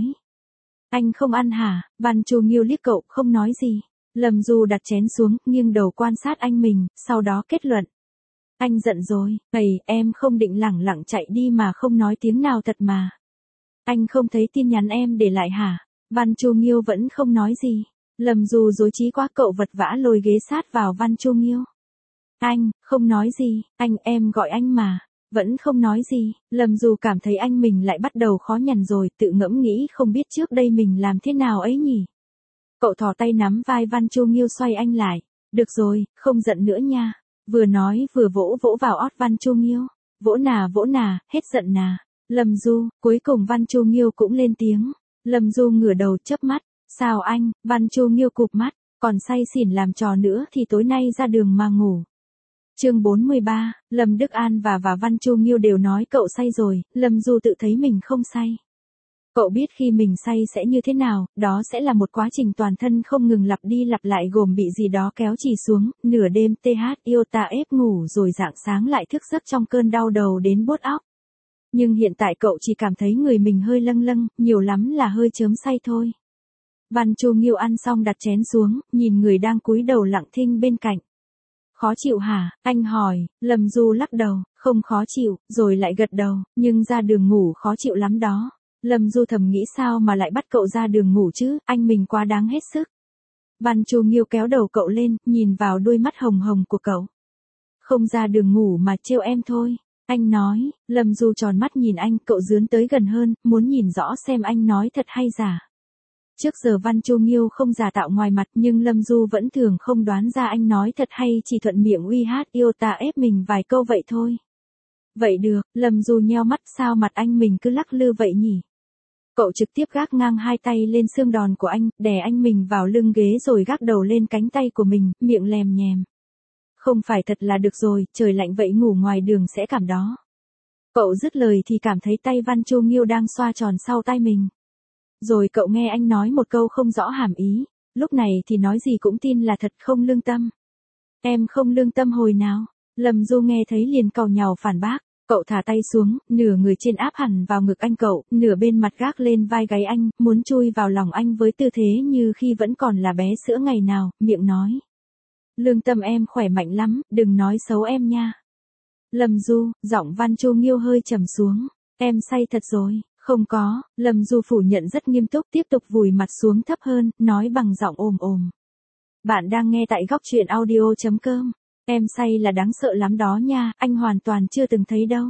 Anh không ăn hả? Văn Chu Nghiêu liếc cậu, không nói gì. Lâm Du đặt chén xuống, nghiêng đầu quan sát anh mình, sau đó kết luận. Anh giận rồi, ầy, em không định lẳng lặng chạy đi mà không nói tiếng nào thật mà. Anh không thấy tin nhắn em để lại hả? Văn Chu Nghiêu vẫn không nói gì. Lâm Du rối trí quá, cậu vật vã lôi ghế sát vào Văn Chu Nghiêu. Anh, không nói gì, anh, em gọi anh mà. Vẫn không nói gì, Lâm Du cảm thấy anh mình lại bắt đầu khó nhằn rồi, tự ngẫm nghĩ không biết trước đây mình làm thế nào ấy nhỉ. Cậu thò tay nắm vai Văn Chu Nghiêu xoay anh lại. Được rồi, không giận nữa nha. Vừa nói vừa vỗ vỗ vào ót Văn Chu Nghiêu. Vỗ nà vỗ nà, hết giận nà. Lâm Du, cuối cùng Văn Chu Nghiêu cũng lên tiếng. Lâm Du ngửa đầu chớp mắt. Sao anh? Văn Chu Nghiêu cụp mắt. Còn say xỉn làm trò nữa thì tối nay ra đường mà ngủ. Chương bốn mươi ba, Lâm Đức An và và Văn Chu Nghiêu đều nói cậu say rồi, Lâm Du tự thấy mình không say. Cậu biết khi mình say sẽ như thế nào, đó sẽ là một quá trình toàn thân không ngừng lặp đi lặp lại, gồm bị gì đó kéo chì xuống, nửa đêm th iota ép ngủ rồi rạng sáng lại thức giấc trong cơn đau đầu đến buốt óc. Nhưng hiện tại cậu chỉ cảm thấy người mình hơi lâng lâng, nhiều lắm là hơi chớm say thôi. Văn Chu Nghiêu ăn xong đặt chén xuống, nhìn người đang cúi đầu lặng thinh bên cạnh. Khó chịu hả? Anh hỏi. Lâm Du lắc đầu, không khó chịu, rồi lại gật đầu, nhưng ra đường ngủ khó chịu lắm đó. Lâm Du thầm nghĩ sao mà lại bắt cậu ra đường ngủ chứ, anh mình quá đáng hết sức. Văn Chu Nghiêu kéo đầu cậu lên, nhìn vào đôi mắt hồng hồng của cậu. Không ra đường ngủ mà trêu em thôi. Anh nói. Lâm Du tròn mắt nhìn anh, cậu dướn tới gần hơn, muốn nhìn rõ xem anh nói thật hay giả. Trước giờ Văn Chu Nghiêu không giả tạo ngoài mặt, nhưng Lâm Du vẫn thường không đoán ra anh nói thật hay chỉ thuận miệng uy hát yêu ta ép mình vài câu vậy thôi. Vậy được, Lâm Du nheo mắt, sao mặt anh mình cứ lắc lư vậy nhỉ? Cậu trực tiếp gác ngang hai tay lên xương đòn của anh, đè anh mình vào lưng ghế rồi gác đầu lên cánh tay của mình, miệng lèm nhèm. Không phải thật là được rồi, trời lạnh vậy ngủ ngoài đường sẽ cảm đó. Cậu dứt lời thì cảm thấy tay Văn Chu Nghiêu đang xoa tròn sau tay mình. Rồi cậu nghe anh nói một câu không rõ hàm ý, lúc này thì nói gì cũng tin là thật, không lương tâm. Em không lương tâm hồi nào? Lâm Du nghe thấy liền càu nhàu phản bác. Cậu thả tay xuống, nửa người trên áp hẳn vào ngực anh cậu, nửa bên mặt gác lên vai gáy anh, muốn chui vào lòng anh với tư thế như khi vẫn còn là bé sữa ngày nào, miệng nói. Lương tâm em khỏe mạnh lắm, đừng nói xấu em nha. Lâm Du, giọng Văn Chu Nghiêu hơi trầm xuống. Em say thật rồi. Không có, Lâm Du phủ nhận rất nghiêm túc, tiếp tục vùi mặt xuống thấp hơn, nói bằng giọng ồm ồm. Bạn đang nghe tại góc truyện audio chấm com. Em say là đáng sợ lắm đó nha, anh hoàn toàn chưa từng thấy đâu.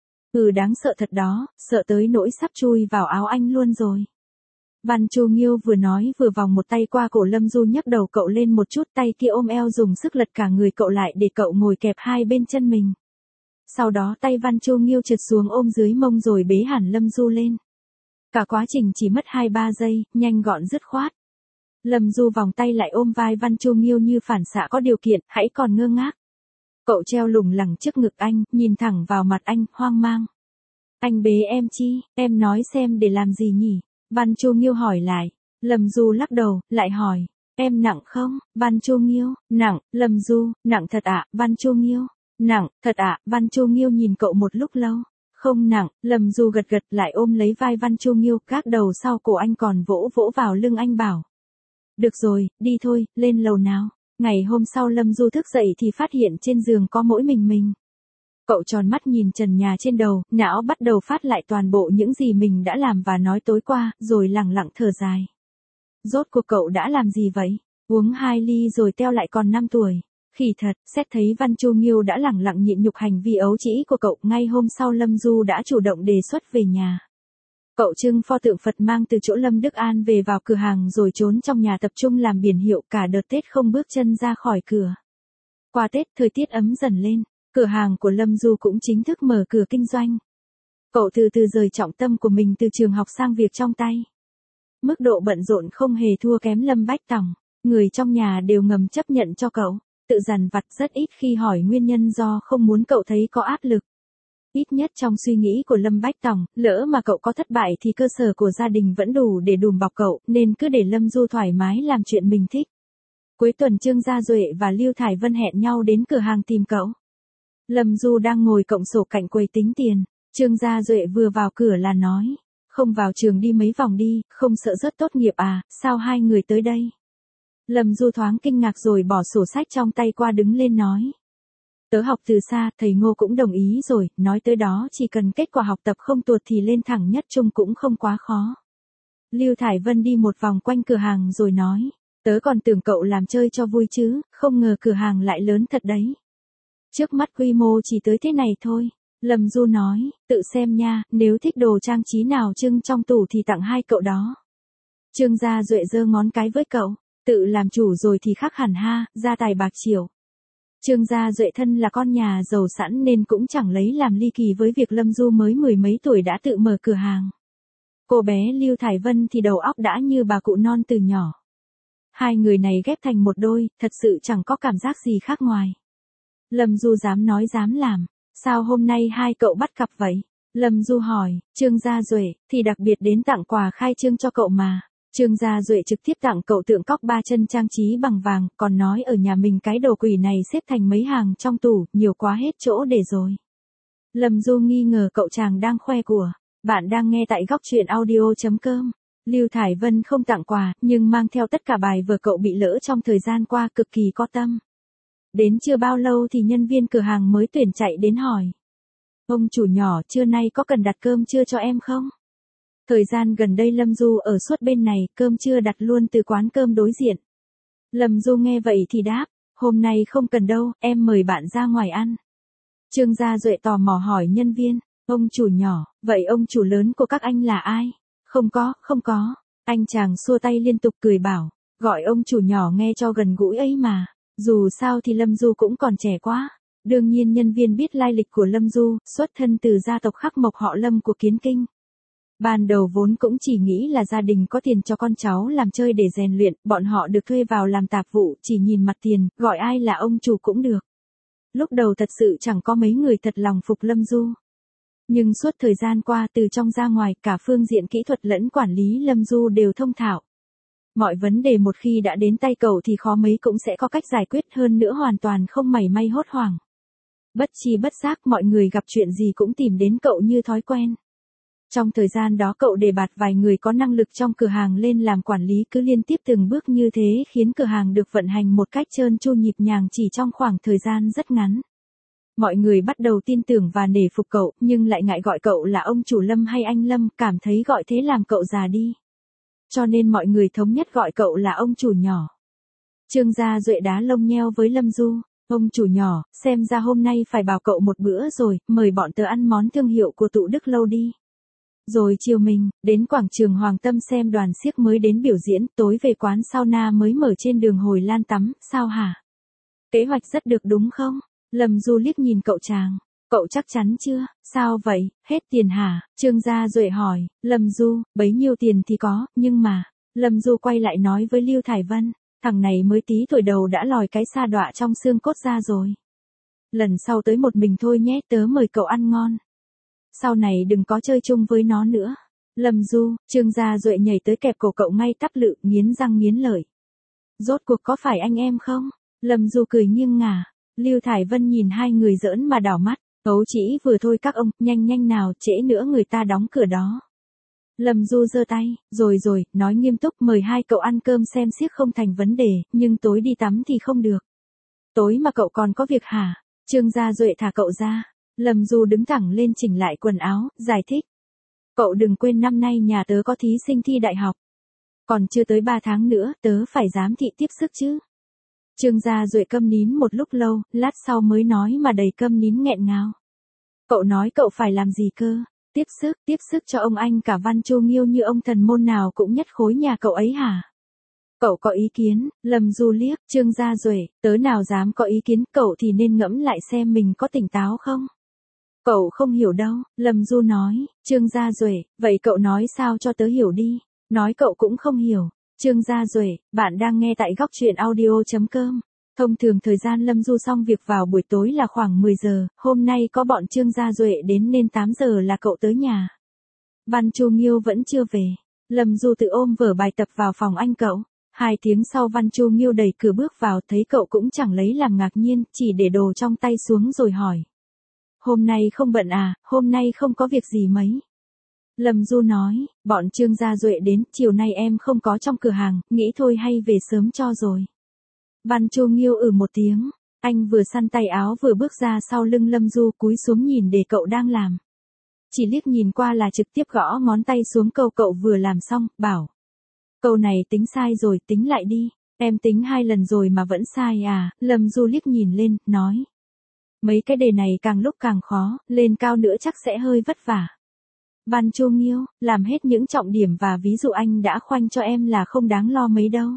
Ừ, đáng sợ thật đó, sợ tới nỗi sắp chui vào áo anh luôn rồi. Văn Chu Nghiêu vừa nói vừa vòng một tay qua cổ Lâm Du, nhấc đầu cậu lên một chút, tay kia ôm eo dùng sức lật cả người cậu lại để cậu ngồi kẹp hai bên chân mình. Sau đó tay Văn Chu Nghiêu trượt xuống ôm dưới mông rồi bế hẳn Lâm Du lên. Cả quá trình chỉ mất hai ba giây, nhanh gọn dứt khoát. Lâm Du vòng tay lại ôm vai Văn Chu Nghiêu như phản xạ có điều kiện, hãy còn ngơ ngác. Cậu treo lủng lẳng trước ngực anh, nhìn thẳng vào mặt anh, hoang mang. Anh bế em chi, em nói xem để làm gì nhỉ? Văn Chu Nghiêu hỏi lại. Lâm Du lắc đầu, lại hỏi. Em nặng không? Văn Chu Nghiêu, nặng. Lâm Du, nặng thật ạ? Văn Chu Nghiêu, nặng, thật ạ? Văn Chu Nghiêu nhìn cậu một lúc lâu. Không nặng. Lâm Du gật gật, lại ôm lấy vai Văn Chu Nghiêu, gác đầu sau cổ anh còn vỗ vỗ vào lưng anh bảo. Được rồi, đi thôi, lên lầu nào. Ngày hôm sau Lâm Du thức dậy thì phát hiện trên giường có mỗi mình mình. Cậu tròn mắt nhìn trần nhà trên đầu, não bắt đầu phát lại toàn bộ những gì mình đã làm và nói tối qua, rồi lẳng lặng thở dài. Rốt cuộc cậu đã làm gì vậy? Uống hai ly rồi teo lại còn năm tuổi. Khỉ thật, xét thấy Văn Chu Nghiêu đã lẳng lặng nhịn nhục hành vi ấu trĩ của cậu, ngay hôm sau Lâm Du đã chủ động đề xuất về nhà. Cậu trưng pho tượng Phật mang từ chỗ Lâm Đức An về vào cửa hàng rồi trốn trong nhà tập trung làm biển hiệu, cả đợt Tết không bước chân ra khỏi cửa. Qua Tết, thời tiết ấm dần lên, cửa hàng của Lâm Du cũng chính thức mở cửa kinh doanh. Cậu từ từ rời trọng tâm của mình từ trường học sang việc trong tay. Mức độ bận rộn không hề thua kém Lâm Bách Tòng, người trong nhà đều ngầm chấp nhận cho cậu, tự dằn vặt rất ít khi hỏi nguyên nhân do không muốn cậu thấy có áp lực. Ít nhất trong suy nghĩ của Lâm Bách Tòng, lỡ mà cậu có thất bại thì cơ sở của gia đình vẫn đủ để đùm bọc cậu, nên cứ để Lâm Du thoải mái làm chuyện mình thích. Cuối tuần Trương Gia Duệ và Lưu Thải Vân hẹn nhau đến cửa hàng tìm cậu. Lâm Du đang ngồi cộng sổ cạnh quầy tính tiền. Trương Gia Duệ vừa vào cửa là nói. Không vào trường đi mấy vòng đi, không sợ rớt tốt nghiệp à, sao hai người tới đây? Lâm Du thoáng kinh ngạc rồi bỏ sổ sách trong tay qua đứng lên nói. Tớ học từ xa, thầy Ngô cũng đồng ý rồi, nói tới đó chỉ cần kết quả học tập không tuột thì lên thẳng nhất trung cũng không quá khó. Lưu Thải Vân đi một vòng quanh cửa hàng rồi nói. Tớ còn tưởng cậu làm chơi cho vui chứ, không ngờ cửa hàng lại lớn thật đấy. Trước mắt quy mô chỉ tới thế này thôi. Lâm Du nói, tự xem nha, nếu thích đồ trang trí nào trưng trong tủ thì tặng hai cậu đó. Trương Gia Duệ giơ ngón cái với cậu, tự làm chủ rồi thì khác hẳn ha, gia tài bạc triệu. Trương Gia Duệ thân là con nhà giàu sẵn nên cũng chẳng lấy làm ly kỳ với việc Lâm Du mới mười mấy tuổi đã tự mở cửa hàng. Cô bé Lưu Thải Vân thì đầu óc đã như bà cụ non từ nhỏ. Hai người này ghép thành một đôi, thật sự chẳng có cảm giác gì khác ngoài. Lâm Du dám nói dám làm, sao hôm nay hai cậu bắt cặp vậy? Lâm Du hỏi, Trương Gia Duệ, thì đặc biệt đến tặng quà khai trương cho cậu mà. Trương Gia Duệ trực tiếp tặng cậu tượng cóc ba chân trang trí bằng vàng, còn nói ở nhà mình cái đồ quỷ này xếp thành mấy hàng trong tủ, nhiều quá hết chỗ để rồi. Lâm Du nghi ngờ cậu chàng đang khoe của. Bạn đang nghe tại góc truyện audio chấm com. Lưu Thải Vân không tặng quà, nhưng mang theo tất cả bài vở cậu bị lỡ trong thời gian qua cực kỳ có tâm. Đến chưa bao lâu thì nhân viên cửa hàng mới tuyển chạy đến hỏi. Ông chủ nhỏ, trưa nay có cần đặt cơm trưa cho em không? Thời gian gần đây Lâm Du ở suốt bên này, cơm trưa đặt luôn từ quán cơm đối diện. Lâm Du nghe vậy thì đáp, hôm nay không cần đâu, em mời bạn ra ngoài ăn. Trương Gia Duệ tò mò hỏi nhân viên, ông chủ nhỏ, vậy ông chủ lớn của các anh là ai? Không có, không có. Anh chàng xua tay liên tục cười bảo, gọi ông chủ nhỏ nghe cho gần gũi ấy mà. Dù sao thì Lâm Du cũng còn trẻ quá. Đương nhiên nhân viên biết lai lịch của Lâm Du, xuất thân từ gia tộc Khắc Mộc họ Lâm của Kiến Kinh. Ban đầu vốn cũng chỉ nghĩ là gia đình có tiền cho con cháu làm chơi để rèn luyện, bọn họ được thuê vào làm tạp vụ, chỉ nhìn mặt tiền, gọi ai là ông chủ cũng được. Lúc đầu thật sự chẳng có mấy người thật lòng phục Lâm Du. Nhưng suốt thời gian qua từ trong ra ngoài, cả phương diện kỹ thuật lẫn quản lý Lâm Du đều thông thạo. Mọi vấn đề một khi đã đến tay cậu thì khó mấy cũng sẽ có cách giải quyết, hơn nữa hoàn toàn không mảy may hốt hoảng. Bất chi bất giác mọi người gặp chuyện gì cũng tìm đến cậu như thói quen. Trong thời gian đó cậu đề bạt vài người có năng lực trong cửa hàng lên làm quản lý, cứ liên tiếp từng bước như thế khiến cửa hàng được vận hành một cách trơn tru nhịp nhàng chỉ trong khoảng thời gian rất ngắn. Mọi người bắt đầu tin tưởng và nể phục cậu, nhưng lại ngại gọi cậu là ông chủ Lâm hay anh Lâm, cảm thấy gọi thế làm cậu già đi. Cho nên mọi người thống nhất gọi cậu là ông chủ nhỏ. Trương Gia Duệ đá lông nheo với Lâm Du, ông chủ nhỏ, xem ra hôm nay phải bảo cậu một bữa rồi, mời bọn tớ ăn món thương hiệu của tụ Đức Lâu đi. Rồi chiều mình, đến quảng trường Hoàng Tâm xem đoàn xiếc mới đến biểu diễn, tối về quán sauna mới mở trên đường Hồi Lan tắm, sao hả? Kế hoạch rất được đúng không? Lâm Du liếc nhìn cậu chàng. Cậu chắc chắn chưa? Sao vậy? Hết tiền hả? Trương Gia Duệ hỏi. Lâm Du, bấy nhiêu tiền thì có, nhưng mà... Lâm Du quay lại nói với Lưu Thải Vân. Thằng này mới tí tuổi đầu đã lòi cái sa đọa trong xương cốt ra rồi. Lần sau tới một mình thôi nhé, tớ mời cậu ăn ngon. Sau này đừng có chơi chung với nó nữa. Lâm Du, Trương Gia Duệ nhảy tới kẹp cổ cậu ngay tắp lự, nghiến răng nghiến lợi. Rốt cuộc có phải anh em không? Lâm Du cười nghiêng ngả. Lưu Thải Vân nhìn hai người giỡn mà đảo mắt. Ấu chỉ vừa thôi các ông, nhanh nhanh nào, trễ nữa người ta đóng cửa đó. Lâm Du giơ tay, rồi rồi, nói nghiêm túc, mời hai cậu ăn cơm xem xiếc không thành vấn đề, nhưng tối đi tắm thì không được. Tối mà cậu còn có việc hả? Trương Gia Duệ thả cậu ra. Lâm Du đứng thẳng lên chỉnh lại quần áo, giải thích. Cậu đừng quên năm nay nhà tớ có thí sinh thi đại học. Còn chưa tới ba tháng nữa, tớ phải giám thị tiếp sức chứ. Trương Gia Duệ câm nín một lúc lâu, lát sau mới nói mà đầy câm nín nghẹn ngào. Cậu nói cậu phải làm gì cơ? Tiếp sức, tiếp sức cho ông anh cả Văn Chu Nghiêu như ông thần môn nào cũng nhất khối nhà cậu ấy hả? Cậu có ý kiến? Lâm Du liếc, Trương Gia Duệ, tớ nào dám có ý kiến, cậu thì nên ngẫm lại xem mình có tỉnh táo không? Cậu không hiểu đâu, Lâm Du nói. Trương Gia Duệ, vậy cậu nói sao cho tớ hiểu đi. Nói cậu cũng không hiểu. Trương Gia Duệ, bạn đang nghe tại góc truyện audio chấm com. Thông thường thời gian Lâm Du xong việc vào buổi tối là khoảng mười giờ, hôm nay có bọn Trương Gia Duệ đến nên tám giờ là cậu tới nhà. Văn Chu Nghiêu vẫn chưa về. Lâm Du tự ôm vở bài tập vào phòng anh cậu. Hai tiếng sau Văn Chu Nghiêu đẩy cửa bước vào, thấy cậu cũng chẳng lấy làm ngạc nhiên, chỉ để đồ trong tay xuống rồi hỏi. Hôm nay không bận à, hôm nay không có việc gì mấy. Lâm Du nói, bọn Trương Gia Duệ đến, chiều nay em không có trong cửa hàng, nghĩ thôi hay về sớm cho rồi. Văn Chu Nghiêu ừ một tiếng, anh vừa săn tay áo vừa bước ra sau lưng Lâm Du, cúi xuống nhìn để cậu đang làm. Chỉ liếc nhìn qua là trực tiếp gõ ngón tay xuống câu cậu vừa làm xong, bảo. Câu này tính sai rồi, tính lại đi. Em tính hai lần rồi mà vẫn sai à, Lâm Du liếc nhìn lên, nói. Mấy cái đề này càng lúc càng khó, lên cao nữa chắc sẽ hơi vất vả. Văn Chu Nghiêu, làm hết những trọng điểm và ví dụ anh đã khoanh cho em là không đáng lo mấy đâu.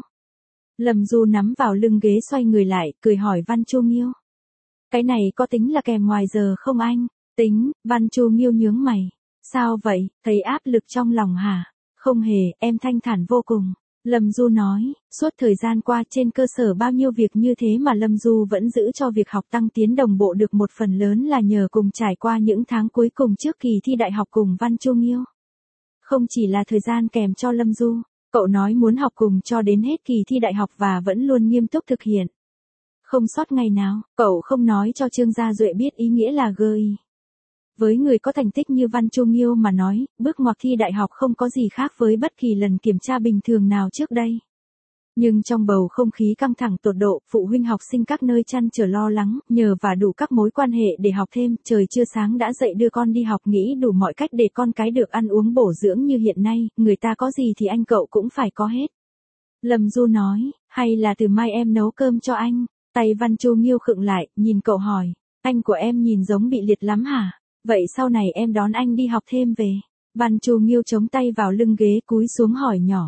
Lâm Du nắm vào lưng ghế xoay người lại, cười hỏi Văn Chu Nghiêu. Cái này có tính là kèm ngoài giờ không anh? Tính, Văn Chu Nghiêu nhướng mày. Sao vậy, thấy áp lực trong lòng hả? Không hề, em thanh thản vô cùng. Lâm Du nói, suốt thời gian qua trên cơ sở bao nhiêu việc như thế mà Lâm Du vẫn giữ cho việc học tăng tiến đồng bộ được, một phần lớn là nhờ cùng trải qua những tháng cuối cùng trước kỳ thi đại học cùng Văn Chu Nghiêu. Không chỉ là thời gian kèm cho Lâm Du, cậu nói muốn học cùng cho đến hết kỳ thi đại học và vẫn luôn nghiêm túc thực hiện. Không sót ngày nào, cậu không nói cho Trương Gia Duệ biết ý nghĩa là giê i. Với người có thành tích như Văn Chu Nghiêu mà nói, bước ngoặt thi đại học không có gì khác với bất kỳ lần kiểm tra bình thường nào trước đây. Nhưng trong bầu không khí căng thẳng tột độ, phụ huynh học sinh các nơi trăn trở lo lắng, nhờ và đủ các mối quan hệ để học thêm, trời chưa sáng đã dậy đưa con đi học, nghĩ đủ mọi cách để con cái được ăn uống bổ dưỡng như hiện nay, người ta có gì thì anh cậu cũng phải có hết. Lâm Du nói, hay là từ mai em nấu cơm cho anh? Tay Văn Chu Nghiêu khựng lại, nhìn cậu hỏi, anh của em nhìn giống bị liệt lắm hả? Vậy sau này em đón anh đi học thêm về. Văn Chu Nghiêu chống tay vào lưng ghế cúi xuống hỏi nhỏ.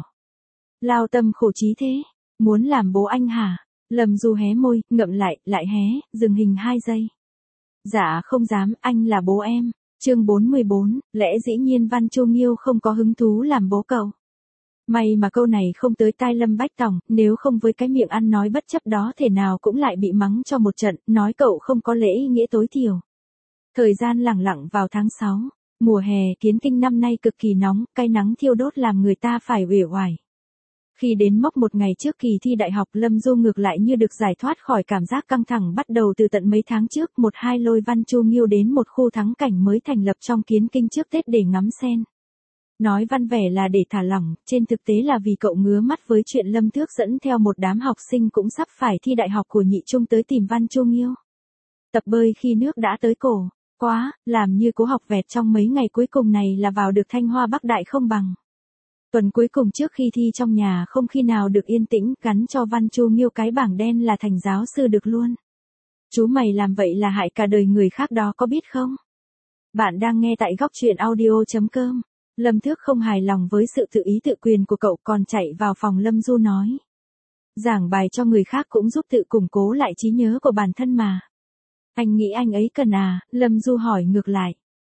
Lao tâm khổ trí thế, muốn làm bố anh hả? Lâm Du hé môi, ngậm lại, lại hé, dừng hình hai giây. Dạ không dám, anh là bố em. Chương bốn mươi bốn, lẽ dĩ nhiên Văn Chu Nghiêu không có hứng thú làm bố cậu. May mà câu này không tới tai Lâm Bách Tòng, nếu không với cái miệng ăn nói bất chấp đó thể nào cũng lại bị mắng cho một trận, nói cậu không có lễ nghĩa tối thiểu. Thời gian lẳng lặng vào tháng sáu, mùa hè Kiến Kinh năm nay cực kỳ nóng, cái nắng thiêu đốt làm người ta phải uể oải. Khi đến mốc một ngày trước kỳ thi đại học, Lâm Du ngược lại như được giải thoát khỏi cảm giác căng thẳng bắt đầu từ tận mấy tháng trước, một hai lôi Văn Chu Nghiêu đến một khu thắng cảnh mới thành lập trong Kiến Kinh trước Tết để ngắm sen. Nói văn vẻ là để thả lỏng, trên thực tế là vì cậu ngứa mắt với chuyện Lâm Thước dẫn theo một đám học sinh cũng sắp phải thi đại học của nhị trung tới tìm Văn Chu Nghiêu. Tập bơi khi nước đã tới cổ. Quá, làm như cố học vẹt trong mấy ngày cuối cùng này là vào được Thanh Hoa Bắc Đại không bằng. Tuần cuối cùng trước khi thi trong nhà không khi nào được yên tĩnh, gắn cho Văn Chu Nghiêu cái bảng đen là thành giáo sư được luôn. Chú mày làm vậy là hại cả đời người khác đó có biết không? Bạn đang nghe tại góc truyện audio chấm com. Lâm Thước không hài lòng với sự tự ý tự quyền của cậu, còn chạy vào phòng Lâm Du nói. Giảng bài cho người khác cũng giúp tự củng cố lại trí nhớ của bản thân mà. Anh nghĩ anh ấy cần à? Lâm Du hỏi ngược lại.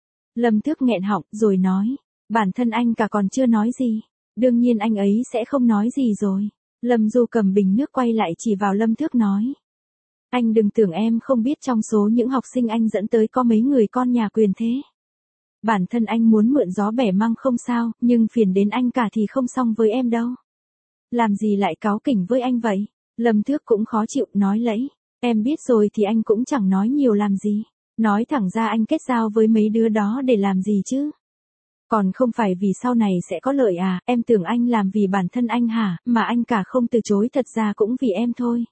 Lâm Thước nghẹn họng rồi nói. Bản thân anh cả còn chưa nói gì. Đương nhiên anh ấy sẽ không nói gì rồi. Lâm Du cầm bình nước quay lại chỉ vào Lâm Thước nói. Anh đừng tưởng em không biết trong số những học sinh anh dẫn tới có mấy người con nhà quyền thế. Bản thân anh muốn mượn gió bẻ măng không sao, nhưng phiền đến anh cả thì không xong với em đâu. Làm gì lại cáu kỉnh với anh vậy? Lâm Thước cũng khó chịu, nói lẫy. Em biết rồi thì anh cũng chẳng nói nhiều làm gì. Nói thẳng ra anh kết giao với mấy đứa đó để làm gì chứ? Còn không phải vì sau này sẽ có lợi à? Em tưởng anh làm vì bản thân anh hả? Mà anh cả không từ chối thật ra cũng vì em thôi.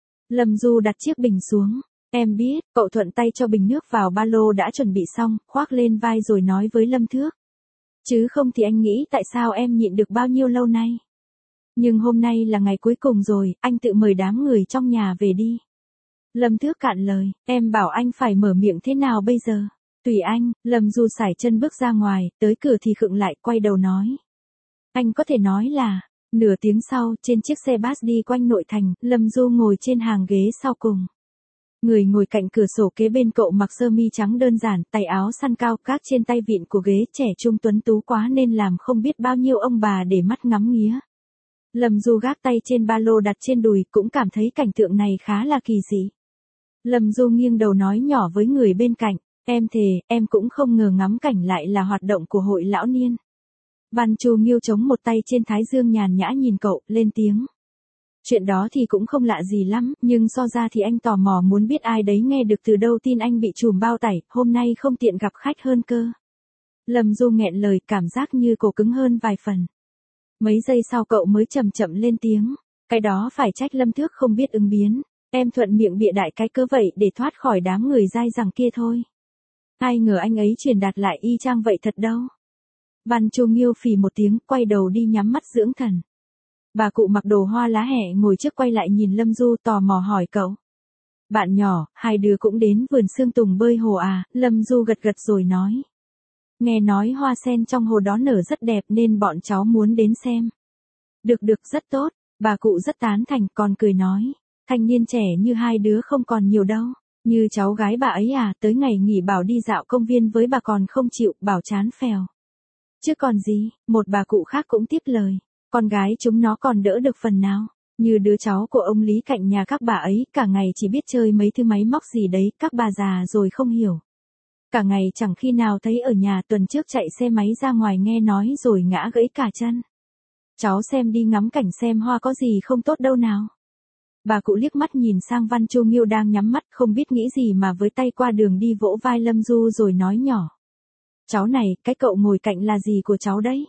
Lâm Du đặt chiếc bình xuống. Em biết, cậu thuận tay cho bình nước vào ba lô đã chuẩn bị xong, khoác lên vai rồi nói với Lâm Thước. Chứ không thì anh nghĩ tại sao em nhịn được bao nhiêu lâu nay. Nhưng hôm nay là ngày cuối cùng rồi, anh tự mời đám người trong nhà về đi. Lâm Thước cạn lời, em bảo anh phải mở miệng thế nào bây giờ? Tùy anh. Lâm Du sải chân bước ra ngoài, tới cửa thì khựng lại, quay đầu nói. Anh có thể nói là, nửa tiếng sau, trên chiếc xe bus đi quanh nội thành, Lâm Du ngồi trên hàng ghế sau cùng. Người ngồi cạnh cửa sổ kế bên cậu mặc sơ mi trắng đơn giản, tay áo săn cao các trên tay vịn của ghế, trẻ trung tuấn tú quá nên làm không biết bao nhiêu ông bà để mắt ngắm nghía. Lâm Du gác tay trên ba lô đặt trên đùi cũng cảm thấy cảnh tượng này khá là kỳ dị. Lâm Du nghiêng đầu nói nhỏ với người bên cạnh, em thề, em cũng không ngờ ngắm cảnh lại là hoạt động của hội lão niên. Văn Chu Nghiêu chống một tay trên thái dương nhàn nhã nhìn cậu, lên tiếng. Chuyện đó thì cũng không lạ gì lắm, nhưng so ra thì anh tò mò muốn biết ai đấy nghe được từ đâu tin anh bị trùm bao tải, hôm nay không tiện gặp khách hơn cơ. Lâm Du nghẹn lời, cảm giác như cổ cứng hơn vài phần. Mấy giây sau cậu mới chậm chậm lên tiếng, cái đó phải trách Lâm Thước không biết ứng biến, em thuận miệng bịa đại cái cớ vậy để thoát khỏi đám người dai dẳng kia thôi. Ai ngờ anh ấy truyền đạt lại y chang vậy thật đâu. Văn Chu Nghiêu phì một tiếng, quay đầu đi nhắm mắt dưỡng thần. Bà cụ mặc đồ hoa lá hẹ ngồi trước quay lại nhìn Lâm Du tò mò hỏi cậu. Bạn nhỏ, hai đứa cũng đến vườn Sương Tùng bơi hồ à, Lâm Du gật gật rồi nói. Nghe nói hoa sen trong hồ đó nở rất đẹp nên bọn cháu muốn đến xem. Được được rất tốt, bà cụ rất tán thành còn cười nói. Thanh niên trẻ như hai đứa không còn nhiều đâu. Như cháu gái bà ấy à, tới ngày nghỉ bảo đi dạo công viên với bà còn không chịu, bảo chán phèo. Chứ còn gì, một bà cụ khác cũng tiếp lời. Con gái chúng nó còn đỡ được phần nào. Như đứa cháu của ông Lý cạnh nhà các bà ấy, cả ngày chỉ biết chơi mấy thứ máy móc gì đấy, các bà già rồi không hiểu. Cả ngày chẳng khi nào thấy ở nhà, tuần trước chạy xe máy ra ngoài nghe nói rồi ngã gãy cả chân. Cháu xem đi ngắm cảnh xem hoa có gì không tốt đâu nào. Bà cụ liếc mắt nhìn sang Văn Chu Nghiêu đang nhắm mắt không biết nghĩ gì mà với tay qua đường đi vỗ vai Lâm Du rồi nói nhỏ. Cháu này, cái cậu ngồi cạnh là gì của cháu đấy?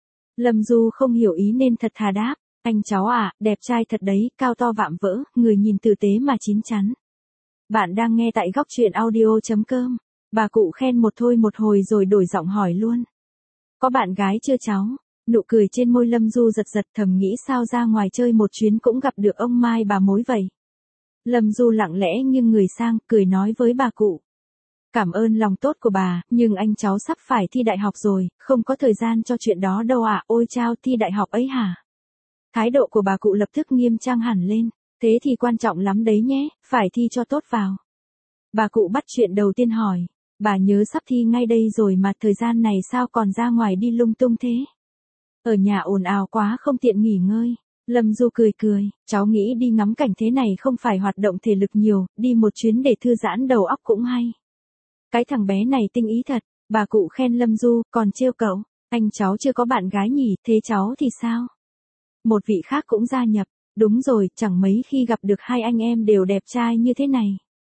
Lâm Du không hiểu ý nên thật thà đáp. Anh cháu à, đẹp trai thật đấy, cao to vạm vỡ, người nhìn tử tế mà chín chắn. Bạn đang nghe tại góc truyện audio.com. Bà cụ khen một thôi một hồi rồi đổi giọng hỏi luôn. Có bạn gái chưa cháu? Nụ cười trên môi Lâm Du giật giật thầm nghĩ sao ra ngoài chơi một chuyến cũng gặp được ông Mai bà mối vậy. Lâm Du lặng lẽ nghiêng người sang, cười nói với bà cụ. Cảm ơn lòng tốt của bà, nhưng anh cháu sắp phải thi đại học rồi, không có thời gian cho chuyện đó đâu ạ. À. Ôi chao, thi đại học ấy hả? Thái độ của bà cụ lập tức nghiêm trang hẳn lên. Thế thì quan trọng lắm đấy nhé, phải thi cho tốt vào. Bà cụ bắt chuyện đầu tiên hỏi. Bà nhớ sắp thi ngay đây rồi mà thời gian này sao còn ra ngoài đi lung tung thế? Ở nhà ồn ào quá không tiện nghỉ ngơi. Lâm Du cười cười, cháu nghĩ đi ngắm cảnh thế này không phải hoạt động thể lực nhiều, đi một chuyến để thư giãn đầu óc cũng hay. Cái thằng bé này tinh ý thật, bà cụ khen Lâm Du, còn trêu cậu, anh cháu chưa có bạn gái nhỉ, thế cháu thì sao? Một vị khác cũng gia nhập, đúng rồi, chẳng mấy khi gặp được hai anh em đều đẹp trai như thế này.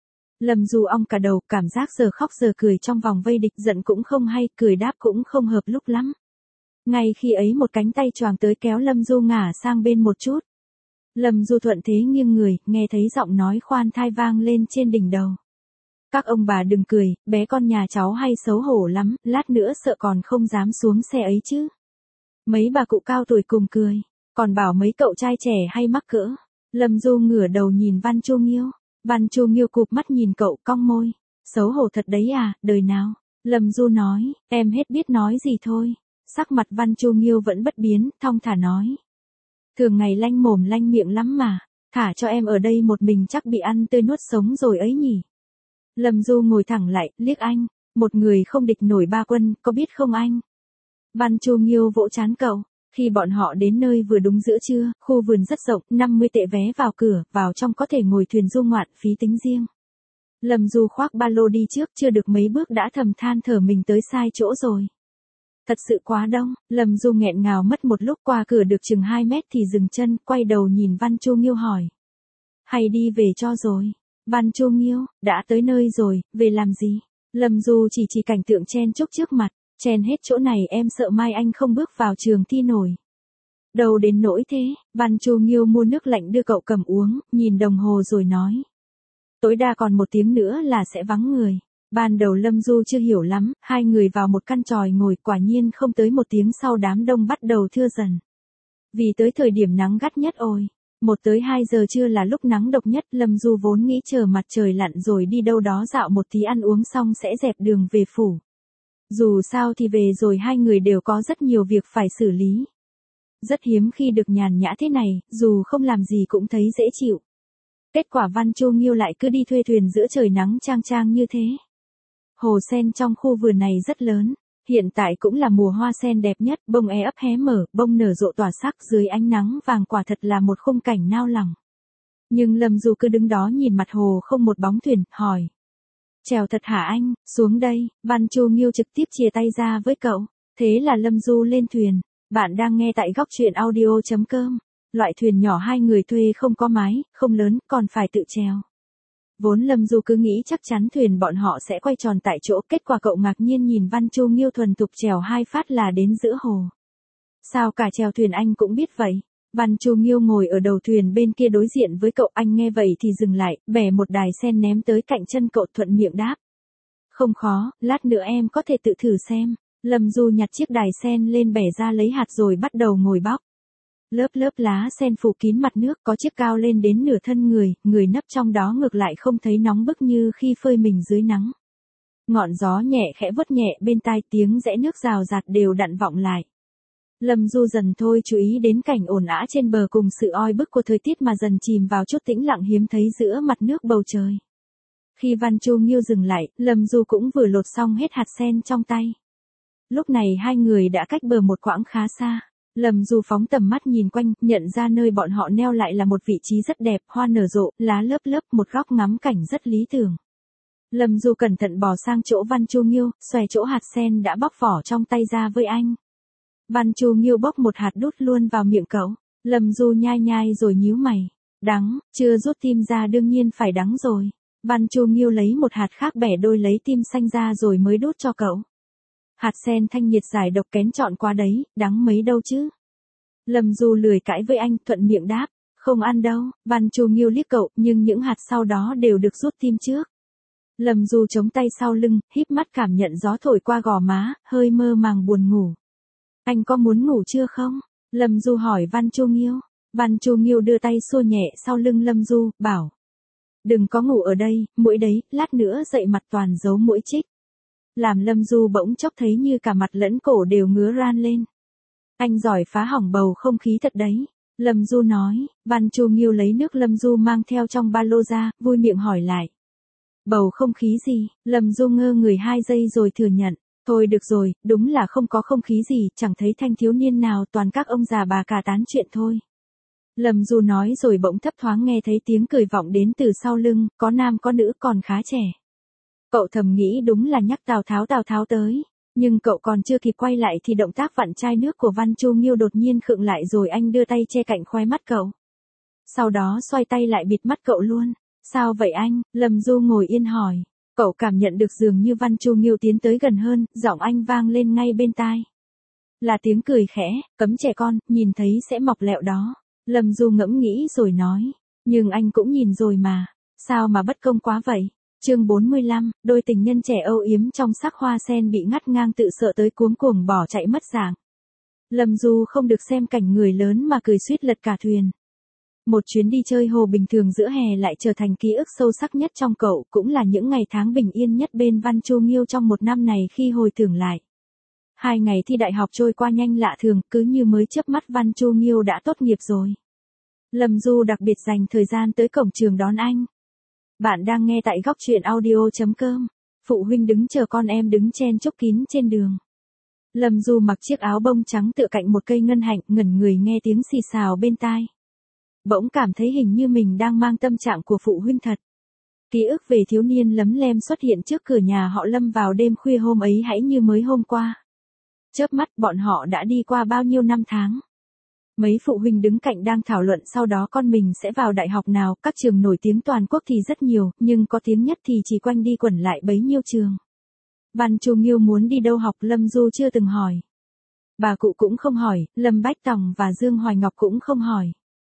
Lâm Du ong cả đầu, cảm giác giờ khóc giờ cười trong vòng vây địch, giận cũng không hay, cười đáp cũng không hợp lúc lắm. Ngay khi ấy một cánh tay choàng tới kéo Lâm Du ngả sang bên một chút. Lâm Du thuận thế nghiêng người, nghe thấy giọng nói khoan thai vang lên trên đỉnh đầu. Các ông bà đừng cười, bé con nhà cháu hay xấu hổ lắm, lát nữa sợ còn không dám xuống xe ấy chứ. Mấy bà cụ cao tuổi cùng cười, còn bảo mấy cậu trai trẻ hay mắc cỡ. Lâm Du ngửa đầu nhìn Văn Chu Nghiêu. Văn Chu Nghiêu cụp mắt nhìn cậu cong môi. Xấu hổ thật đấy à, đời nào? Lâm Du nói, em hết biết nói gì thôi. Sắc mặt Văn Chu Nghiêu vẫn bất biến, thong thả nói. Thường ngày lanh mồm lanh miệng lắm mà, thả cho em ở đây một mình chắc bị ăn tươi nuốt sống rồi ấy nhỉ. Lâm Du ngồi thẳng lại, liếc anh, một người không địch nổi ba quân, có biết không anh? Văn Chu Nghiêu vỗ trán cậu. Khi bọn họ đến nơi vừa đúng giữa trưa, khu vườn rất rộng, năm mươi tệ vé vào cửa, vào trong có thể ngồi thuyền du ngoạn, phí tính riêng. Lâm Du khoác ba lô đi trước, chưa được mấy bước đã thầm than thở mình tới sai chỗ rồi. Thật sự quá đông, Lâm Du nghẹn ngào mất một lúc, qua cửa được chừng hai mét thì dừng chân, quay đầu nhìn Văn Chu Nghiêu hỏi. Hay đi về cho rồi? Văn Chu Nghiêu, đã tới nơi rồi, về làm gì? Lâm Du chỉ chỉ cảnh tượng chen chúc trước mặt. Chen hết chỗ này em sợ mai anh không bước vào trường thi nổi. Đâu đến nỗi thế, Văn Chu Nghiêu mua nước lạnh đưa cậu cầm uống, nhìn đồng hồ rồi nói. Tối đa còn một tiếng nữa là sẽ vắng người. Ban đầu Lâm Du chưa hiểu lắm, hai người vào một căn tròi ngồi, quả nhiên không tới một tiếng sau đám đông bắt đầu thưa dần. Vì tới thời điểm nắng gắt nhất ôi, một tới hai giờ trưa là lúc nắng độc nhất, Lâm Du vốn nghĩ chờ mặt trời lặn rồi đi đâu đó dạo một tí ăn uống xong sẽ dẹp đường về phủ. Dù sao thì về rồi hai người đều có rất nhiều việc phải xử lý. Rất hiếm khi được nhàn nhã thế này, dù không làm gì cũng thấy dễ chịu. Kết quả Văn Chu Nghiêu lại cứ đi thuê thuyền giữa trời nắng chang chang như thế. Hồ sen trong khu vườn này rất lớn, hiện tại cũng là mùa hoa sen đẹp nhất, bông e ấp hé mở, bông nở rộ tỏa sắc dưới ánh nắng vàng, quả thật là một khung cảnh nao lòng. Nhưng Lâm Du cứ đứng đó nhìn mặt hồ không một bóng thuyền, hỏi. Chèo thật hả anh, xuống đây, Văn Chu Nghiêu trực tiếp chìa tay ra với cậu. Thế là Lâm Du lên thuyền. Bạn đang nghe tại góc truyện audio chấm com. Loại thuyền nhỏ hai người thuê không có mái, không lớn, còn phải tự chèo. Vốn Lâm Du cứ nghĩ chắc chắn thuyền bọn họ sẽ quay tròn tại chỗ, kết quả cậu ngạc nhiên nhìn Văn Chu Nghiêu thuần thục chèo hai phát là đến giữa hồ. Sao cả chèo thuyền anh cũng biết vậy? Văn Chu Nghiêu ngồi ở đầu thuyền bên kia đối diện với cậu, anh nghe vậy thì dừng lại, bẻ một đài sen ném tới cạnh chân cậu, thuận miệng đáp. Không khó, lát nữa em có thể tự thử xem. Lâm Du nhặt chiếc đài sen lên, bẻ ra lấy hạt rồi bắt đầu ngồi bóc. Lớp lớp lá sen phủ kín mặt nước, có chiếc cao lên đến nửa thân người, người nấp trong đó ngược lại không thấy nóng bức như khi phơi mình dưới nắng. Ngọn gió nhẹ khẽ vuốt nhẹ bên tai, tiếng rẽ nước rào rạt đều đặn vọng lại. Lâm Du dần thôi chú ý đến cảnh ồn ào trên bờ cùng sự oi bức của thời tiết mà dần chìm vào chút tĩnh lặng hiếm thấy giữa mặt nước bầu trời. Khi Văn Chu Nghiêu dừng lại, Lâm Du cũng vừa lột xong hết hạt sen trong tay. Lúc này hai người đã cách bờ một quãng khá xa. Lâm Du phóng tầm mắt nhìn quanh, nhận ra nơi bọn họ neo lại là một vị trí rất đẹp, hoa nở rộ, lá lớp lớp, một góc ngắm cảnh rất lý tưởng. Lâm Du cẩn thận bò sang chỗ Văn Chu Nghiêu, xòe chỗ hạt sen đã bóc vỏ trong tay ra với anh. Văn Chu Nghiêu bóc một hạt đút luôn vào miệng cậu. Lâm Du nhai nhai rồi nhíu mày. Đắng, chưa rút tim ra đương nhiên phải đắng rồi. Văn Chu Nghiêu lấy một hạt khác bẻ đôi lấy tim xanh ra rồi mới đút cho cậu. Hạt sen thanh nhiệt giải độc kén chọn quá đấy, đắng mấy đâu chứ. Lâm Du lười cãi với anh, thuận miệng đáp. Không ăn đâu. Văn Chu Nghiêu liếc cậu, nhưng những hạt sau đó đều được rút tim trước. Lâm Du chống tay sau lưng, híp mắt cảm nhận gió thổi qua gò má, hơi mơ màng buồn ngủ. Anh có muốn ngủ chưa không? Lâm Du hỏi Văn Chu Nghiêu. Văn Chu Nghiêu đưa tay xua nhẹ sau lưng Lâm Du, bảo. Đừng có ngủ ở đây, muỗi đấy, lát nữa dậy mặt toàn dấu muỗi chích. Làm Lâm Du bỗng chốc thấy như cả mặt lẫn cổ đều ngứa ran lên. Anh giỏi phá hỏng bầu không khí thật đấy. Lâm Du nói. Văn Chu Nghiêu lấy nước Lâm Du mang theo trong ba lô ra, vui miệng hỏi lại. Bầu không khí gì? Lâm Du ngơ người hai giây rồi thừa nhận. Thôi được rồi, đúng là không có không khí gì, chẳng thấy thanh thiếu niên nào, toàn các ông già bà cả tán chuyện thôi. Lâm Du nói rồi bỗng thấp thoáng nghe thấy tiếng cười vọng đến từ sau lưng, có nam có nữ còn khá trẻ. Cậu thầm nghĩ đúng là nhắc Tào Tháo Tào Tháo tới, nhưng cậu còn chưa kịp quay lại thì động tác vặn chai nước của Văn Chu Nghiêu đột nhiên khựng lại rồi anh đưa tay che cạnh khóe mắt cậu. Sau đó xoay tay lại bịt mắt cậu luôn. Sao vậy anh? Lâm Du ngồi yên hỏi. Cậu cảm nhận được dường như Văn Chu Nghiêu tiến tới gần hơn, giọng anh vang lên ngay bên tai. Là tiếng cười khẽ, cấm trẻ con, nhìn thấy sẽ mọc lẹo đó. Lâm Du ngẫm nghĩ rồi nói. Nhưng anh cũng nhìn rồi mà. Sao mà bất công quá vậy? Chương bốn mươi lăm, đôi tình nhân trẻ âu yếm trong sắc hoa sen bị ngắt ngang tự sợ tới cuống cuồng bỏ chạy mất dạng. Lâm Du không được xem cảnh người lớn mà cười suýt lật cả thuyền. Một chuyến đi chơi hồ bình thường giữa hè lại trở thành ký ức sâu sắc nhất trong cậu, cũng là những ngày tháng bình yên nhất bên Văn Chu Nghiêu trong một năm này khi hồi tưởng lại. Hai ngày thi đại học trôi qua nhanh lạ thường, cứ như mới chớp mắt Văn Chu Nghiêu đã tốt nghiệp rồi. Lâm Du đặc biệt dành thời gian tới cổng trường đón anh. Bạn đang nghe tại góc truyện audio chấm com. Phụ huynh đứng chờ con em đứng chen chúc kín trên đường. Lâm Du mặc chiếc áo bông trắng tựa cạnh một cây ngân hạnh, ngẩn người nghe tiếng xì xào bên tai. Bỗng cảm thấy hình như mình đang mang tâm trạng của phụ huynh thật. Ký ức về thiếu niên lấm lem xuất hiện trước cửa nhà họ Lâm vào đêm khuya hôm ấy hãy như mới hôm qua. Chớp mắt bọn họ đã đi qua bao nhiêu năm tháng. Mấy phụ huynh đứng cạnh đang thảo luận sau đó con mình sẽ vào đại học nào, các trường nổi tiếng toàn quốc thì rất nhiều, nhưng có tiếng nhất thì chỉ quanh đi quẩn lại bấy nhiêu trường. Văn Chu Nghiêu muốn đi đâu học Lâm Du chưa từng hỏi. Bà cụ cũng không hỏi, Lâm Bách Tòng và Dương Hoài Ngọc cũng không hỏi.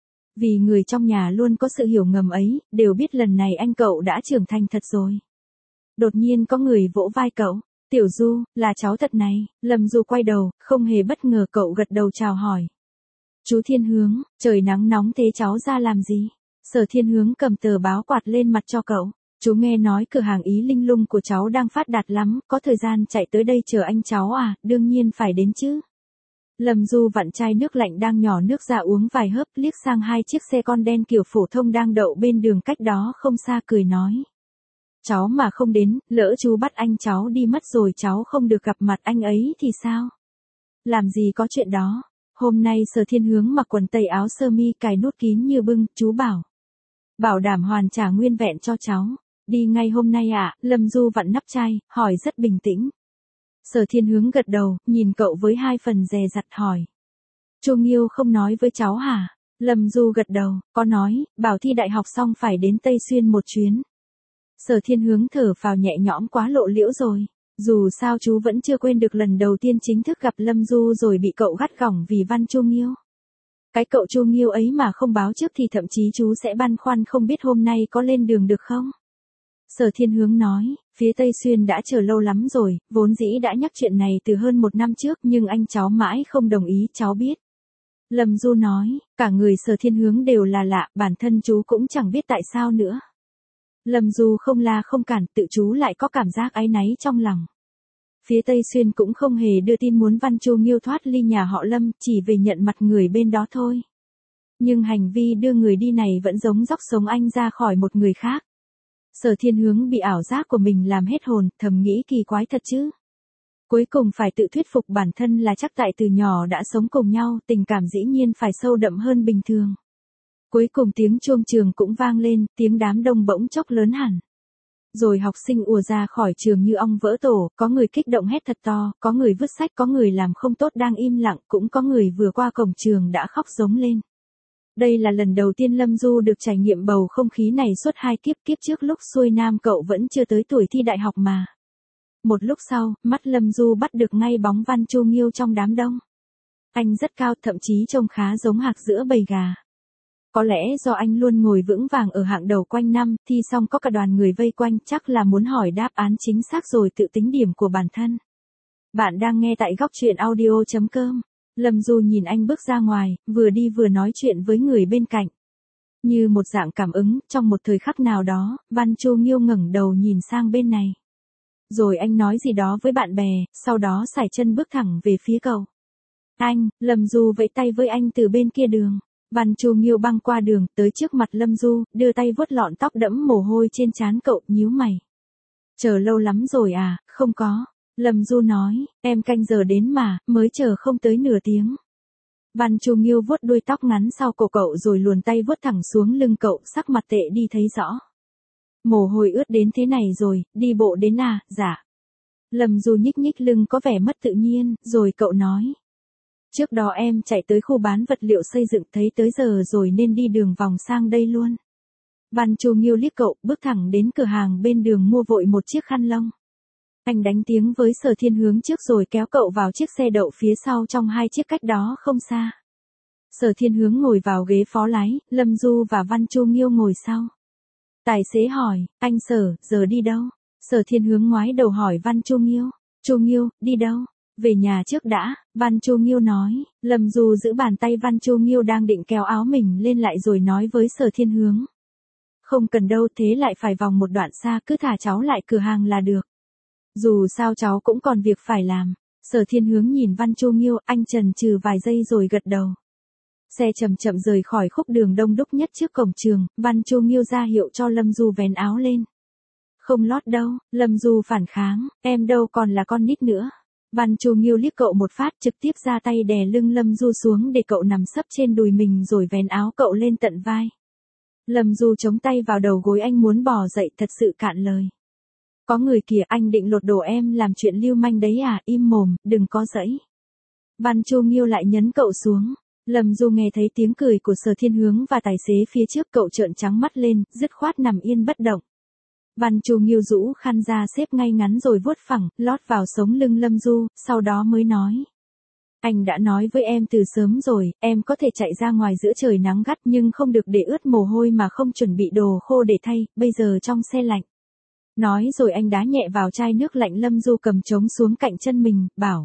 Vì người trong nhà luôn có sự hiểu ngầm ấy, đều biết lần này anh cậu đã trưởng thành thật rồi. Đột nhiên có người vỗ vai cậu. Tiểu Du, là cháu thật này. Lâm Du quay đầu, không hề bất ngờ cậu gật đầu chào hỏi. Chú Thiên Hướng, trời nắng nóng thế cháu ra làm gì? Sở Thiên Hướng cầm tờ báo quạt lên mặt cho cậu. Chú nghe nói cửa hàng Ý Linh Lung của cháu đang phát đạt lắm, có thời gian chạy tới đây chờ anh cháu à, đương nhiên phải đến chứ. Lâm Du vặn chai nước lạnh đang nhỏ nước ra uống vài hớp, liếc sang hai chiếc xe con đen kiểu phổ thông đang đậu bên đường cách đó không xa cười nói. Cháu mà không đến, lỡ chú bắt anh cháu đi mất rồi cháu không được gặp mặt anh ấy thì sao? Làm gì có chuyện đó. Hôm nay Sở Thiên Hướng mặc quần tây áo sơ mi cài nút kín như bưng, chú bảo. Bảo đảm hoàn trả nguyên vẹn cho cháu. Đi ngay hôm nay ạ, à? Lâm Du vặn nắp chai, hỏi rất bình tĩnh. Sở Thiên Hướng gật đầu, nhìn cậu với hai phần dè dặt hỏi. Chu Nghiêu không nói với cháu hả? Lâm Du gật đầu, có nói, bảo thi đại học xong phải đến Tây Xuyên một chuyến. Sở Thiên Hướng thở phào nhẹ nhõm, quá lộ liễu rồi. Dù sao chú vẫn chưa quên được lần đầu tiên chính thức gặp Lâm Du rồi bị cậu gắt gỏng vì văn Chu Nghiêu. Cái cậu Chu Nghiêu ấy mà không báo trước thì thậm chí chú sẽ băn khoăn không biết hôm nay có lên đường được không? Sở Thiên Hướng nói, phía Tây Xuyên đã chờ lâu lắm rồi, vốn dĩ đã nhắc chuyện này từ hơn một năm trước nhưng anh cháu mãi không đồng ý, cháu biết. Lâm Du nói, cả người Sở Thiên Hướng đều là lạ, bản thân chú cũng chẳng biết tại sao nữa. Lâm Du không la không cản, tự chú lại có cảm giác áy náy trong lòng. Phía Tây Xuyên cũng không hề đưa tin muốn văn Chu Nghiêu thoát ly nhà họ Lâm, chỉ về nhận mặt người bên đó thôi. Nhưng hành vi đưa người đi này vẫn giống dóc sống anh ra khỏi một người khác. Sở Thiên Hướng bị ảo giác của mình làm hết hồn, thầm nghĩ kỳ quái thật chứ. Cuối cùng phải tự thuyết phục bản thân là chắc tại từ nhỏ đã sống cùng nhau, tình cảm dĩ nhiên phải sâu đậm hơn bình thường. Cuối cùng tiếng chuông trường cũng vang lên, tiếng đám đông bỗng chốc lớn hẳn. Rồi học sinh ùa ra khỏi trường như ong vỡ tổ, có người kích động hét thật to, có người vứt sách, có người làm không tốt đang im lặng, cũng có người vừa qua cổng trường đã khóc rống lên. Đây là lần đầu tiên Lâm Du được trải nghiệm bầu không khí này suốt hai kiếp, kiếp trước lúc xuôi nam cậu vẫn chưa tới tuổi thi đại học mà. Một lúc sau, mắt Lâm Du bắt được ngay bóng văn Chu Nghiêu trong đám đông. Anh rất cao, thậm chí trông khá giống hạc giữa bầy gà. Có lẽ do anh luôn ngồi vững vàng ở hạng đầu quanh năm, thi xong có cả đoàn người vây quanh, chắc là muốn hỏi đáp án chính xác rồi tự tính điểm của bản thân. Bạn đang nghe tại góc truyện audio chấm com. Lâm Du nhìn anh bước ra ngoài, vừa đi vừa nói chuyện với người bên cạnh. Như một dạng cảm ứng, trong một thời khắc nào đó, văn Chu Nghiêu ngẩng đầu nhìn sang bên này. Rồi anh nói gì đó với bạn bè, sau đó sải chân bước thẳng về phía cậu. Anh, Lâm Du vẫy tay với anh từ bên kia đường. Văn Chu Nghiêu băng qua đường, tới trước mặt Lâm Du, đưa tay vuốt lọn tóc đẫm mồ hôi trên trán cậu, nhíu mày. Chờ lâu lắm rồi à? Không có. Lâm Du nói, em canh giờ đến mà, mới chờ không tới nửa tiếng. Văn Chu Nghiêu vuốt đuôi tóc ngắn sau cổ cậu rồi luồn tay vuốt thẳng xuống lưng cậu, sắc mặt tệ đi thấy rõ. Mồ hôi ướt đến thế này rồi, đi bộ đến à? Dạ. Lâm Du nhích nhích lưng có vẻ mất tự nhiên, rồi cậu nói. Trước đó em chạy tới khu bán vật liệu xây dựng thấy tới giờ rồi nên đi đường vòng sang đây luôn. Văn Chu Nghiêu liếc cậu, bước thẳng đến cửa hàng bên đường mua vội một chiếc khăn lông. Anh đánh tiếng với Sở Thiên Hướng trước rồi kéo cậu vào chiếc xe đậu phía sau trong hai chiếc cách đó không xa. Sở Thiên Hướng ngồi vào ghế phó lái, Lâm Du và Văn Chu Nghiêu ngồi sau. Tài xế hỏi, anh Sở, giờ đi đâu? Sở Thiên Hướng ngoái đầu hỏi Văn Chu Nghiêu. Chu Nghiêu, đi đâu? Về nhà trước đã, Văn Chu Nghiêu nói. Lâm Du giữ bàn tay Văn Chu Nghiêu đang định kéo áo mình lên lại rồi nói với Sở Thiên Hướng. Không cần đâu, thế lại phải vòng một đoạn xa, cứ thả cháu lại cửa hàng là được. Dù sao cháu cũng còn việc phải làm. Sở Thiên Hướng nhìn Văn Chu Nghiêu, anh chần chừ vài giây rồi gật đầu. Xe chậm chậm rời khỏi khúc đường đông đúc nhất trước cổng trường, Văn Chu Nghiêu ra hiệu cho Lâm Du vén áo lên. Không lót đâu, Lâm Du phản kháng, em đâu còn là con nít nữa. Văn Chu Nghiêu liếc cậu một phát, trực tiếp ra tay đè lưng Lâm Du xuống để cậu nằm sấp trên đùi mình rồi vén áo cậu lên tận vai. Lâm Du chống tay vào đầu gối anh muốn bò dậy, thật sự cạn lời. Có người kìa, anh định lột đồ em làm chuyện lưu manh đấy à, im mồm, đừng có giãy. Văn Chu Nghiêu lại nhấn cậu xuống. Lâm Du nghe thấy tiếng cười của Sở Thiên Hướng và tài xế phía trước, cậu trợn trắng mắt lên, dứt khoát nằm yên bất động. Văn Chu Nghiêu rũ khăn ra xếp ngay ngắn rồi vuốt phẳng, lót vào sống lưng Lâm Du, sau đó mới nói. Anh đã nói với em từ sớm rồi, em có thể chạy ra ngoài giữa trời nắng gắt nhưng không được để ướt mồ hôi mà không chuẩn bị đồ khô để thay, bây giờ trong xe lạnh. Nói rồi anh đá nhẹ vào chai nước lạnh Lâm Du cầm trống xuống cạnh chân mình, bảo.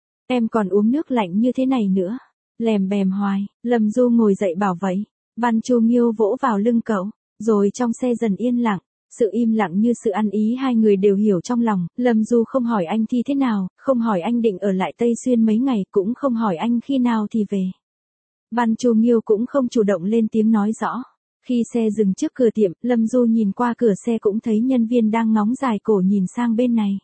Em còn uống nước lạnh như thế này nữa. Lèm bèm hoài, Lâm Du ngồi dậy bảo vậy. Văn Chu Nghiêu vỗ vào lưng cậu, rồi trong xe dần yên lặng. Sự im lặng như sự ăn ý hai người đều hiểu trong lòng, Lâm Du không hỏi anh thi thế nào, không hỏi anh định ở lại Tây Xuyên mấy ngày, cũng không hỏi anh khi nào thì về. Văn Chu Nghiêu cũng không chủ động lên tiếng nói rõ. Khi xe dừng trước cửa tiệm, Lâm Du nhìn qua cửa xe cũng thấy nhân viên đang ngóng dài cổ nhìn sang bên này.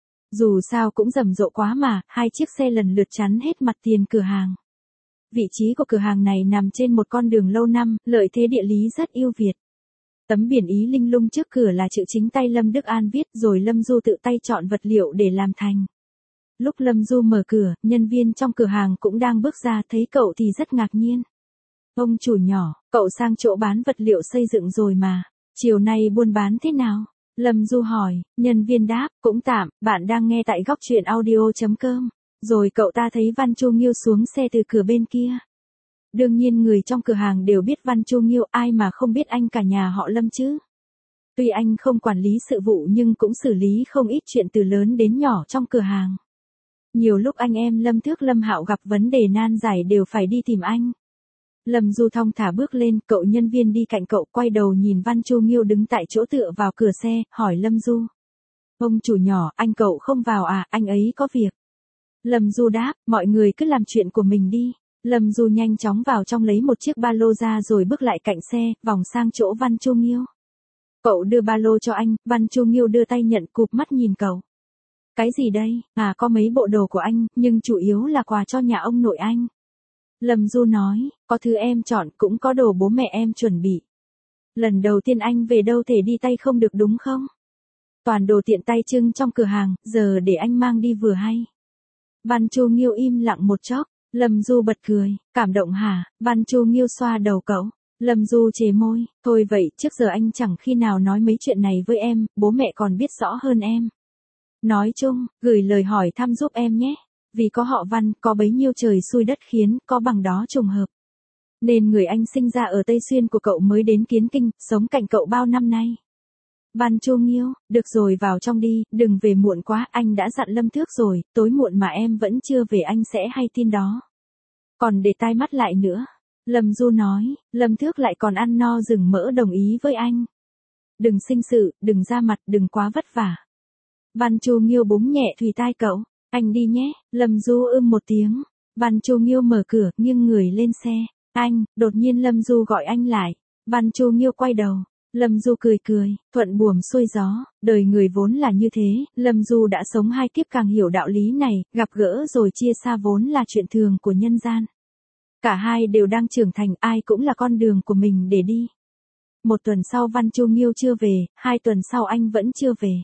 Dù sao cũng rầm rộ quá mà, hai chiếc xe lần lượt chắn hết mặt tiền cửa hàng. Vị trí của cửa hàng này nằm trên một con đường lâu năm, lợi thế địa lý rất ưu việt. Tấm biển ý linh lung trước cửa là chữ chính tay Lâm Đức An viết, rồi Lâm Du tự tay chọn vật liệu để làm thành. Lúc Lâm Du mở cửa, nhân viên trong cửa hàng cũng đang bước ra, thấy cậu thì rất ngạc nhiên. Ông chủ nhỏ, cậu sang chỗ bán vật liệu xây dựng rồi mà, chiều nay buôn bán thế nào? Lâm Du hỏi, nhân viên đáp, cũng tạm, bạn đang nghe tại góc truyện audio chấm com. Rồi cậu ta thấy Văn Chu Nghiêu xuống xe từ cửa bên kia. Đương nhiên người trong cửa hàng đều biết Văn Chu Nghiêu, ai mà không biết anh cả nhà họ Lâm chứ. Tuy anh không quản lý sự vụ nhưng cũng xử lý không ít chuyện từ lớn đến nhỏ trong cửa hàng. Nhiều lúc anh em Lâm Thước Lâm Hạo gặp vấn đề nan giải đều phải đi tìm anh. Lâm Du thong thả bước lên, cậu nhân viên đi cạnh cậu quay đầu nhìn Văn Chu Nghiêu đứng tại chỗ tựa vào cửa xe, hỏi Lâm Du. Ông chủ nhỏ, anh cậu không vào à, anh ấy có việc. Lâm Du đáp, mọi người cứ làm chuyện của mình đi. Lâm Du nhanh chóng vào trong lấy một chiếc ba lô ra rồi bước lại cạnh xe, vòng sang chỗ Văn Chu Nghiêu. Cậu đưa ba lô cho anh, Văn Chu Nghiêu đưa tay nhận, cụp mắt nhìn cậu. Cái gì đây? À, có mấy bộ đồ của anh, nhưng chủ yếu là quà cho nhà ông nội anh. Lâm Du nói, có thứ em chọn cũng có đồ bố mẹ em chuẩn bị. Lần đầu tiên anh về đâu thể đi tay không được đúng không? Toàn đồ tiện tay trưng trong cửa hàng, giờ để anh mang đi vừa hay. Văn Chu Nghiêu im lặng một chốc, Lâm Du bật cười, cảm động hả? Văn Chu Nghiêu xoa đầu cậu. Lâm Du chề môi, thôi vậy, trước giờ anh chẳng khi nào nói mấy chuyện này với em, bố mẹ còn biết rõ hơn em. Nói chung, gửi lời hỏi thăm giúp em nhé. Vì có họ Văn, có bấy nhiêu trời xui đất khiến, có bằng đó trùng hợp. Nên người anh sinh ra ở Tây Xuyên của cậu mới đến Kiến Kinh, sống cạnh cậu bao năm nay. Văn Chu Nghiêu, được rồi vào trong đi, đừng về muộn quá, anh đã dặn Lâm Thước rồi, tối muộn mà em vẫn chưa về anh sẽ hay tin đó. Còn để tai mắt lại nữa. Lâm Du nói, Lâm Thước lại còn ăn no rừng mỡ đồng ý với anh. Đừng sinh sự, đừng ra mặt, đừng quá vất vả. Văn Chu Nghiêu búng nhẹ thùy tai cậu, anh đi nhé. Lâm Du ưm một tiếng. Văn Chu Nghiêu mở cửa, nghiêng người lên xe. Anh, đột nhiên Lâm Du gọi anh lại. Văn Chu Nghiêu quay đầu. Lâm Du cười cười, thuận buồm xuôi gió, đời người vốn là như thế, Lâm Du đã sống hai kiếp càng hiểu đạo lý này, gặp gỡ rồi chia xa vốn là chuyện thường của nhân gian. Cả hai đều đang trưởng thành, ai cũng là con đường của mình để đi. Một tuần sau Văn Chu Nghiêu chưa về, hai tuần sau anh vẫn chưa về.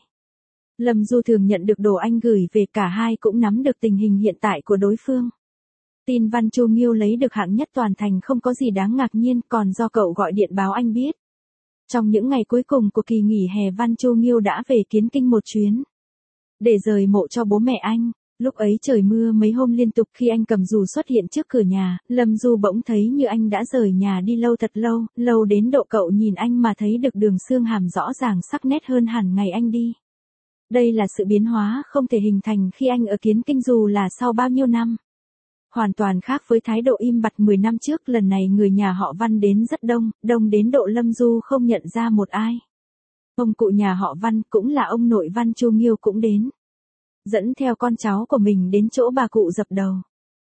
Lâm Du thường nhận được đồ anh gửi về, cả hai cũng nắm được tình hình hiện tại của đối phương. Tin Văn Chu Nghiêu lấy được hạng nhất toàn thành không có gì đáng ngạc nhiên, còn do cậu gọi điện báo anh biết. Trong những ngày cuối cùng của kỳ nghỉ hè Văn Chu Nghiêu đã về Kiến Kinh một chuyến. Để rời mộ cho bố mẹ anh. Lúc ấy trời mưa mấy hôm liên tục, khi anh cầm dù xuất hiện trước cửa nhà, Lâm Du bỗng thấy như anh đã rời nhà đi lâu thật lâu, lâu đến độ cậu nhìn anh mà thấy được đường xương hàm rõ ràng sắc nét hơn hẳn ngày anh đi. Đây là sự biến hóa không thể hình thành khi anh ở Kiến Kinh dù là sau bao nhiêu năm. Hoàn toàn khác với thái độ im bặt mười năm trước, lần này người nhà họ Văn đến rất đông, đông đến độ Lâm Du không nhận ra một ai. Ông cụ nhà họ Văn cũng là ông nội Văn Chu Nghiêu cũng đến. Dẫn theo con cháu của mình đến chỗ bà cụ dập đầu.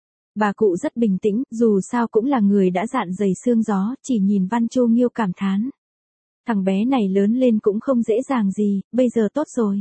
Bà cụ rất bình tĩnh, dù sao cũng là người đã dạn dày xương gió, chỉ nhìn Văn Chu Nghiêu cảm thán. Thằng bé này lớn lên cũng không dễ dàng gì, bây giờ tốt rồi.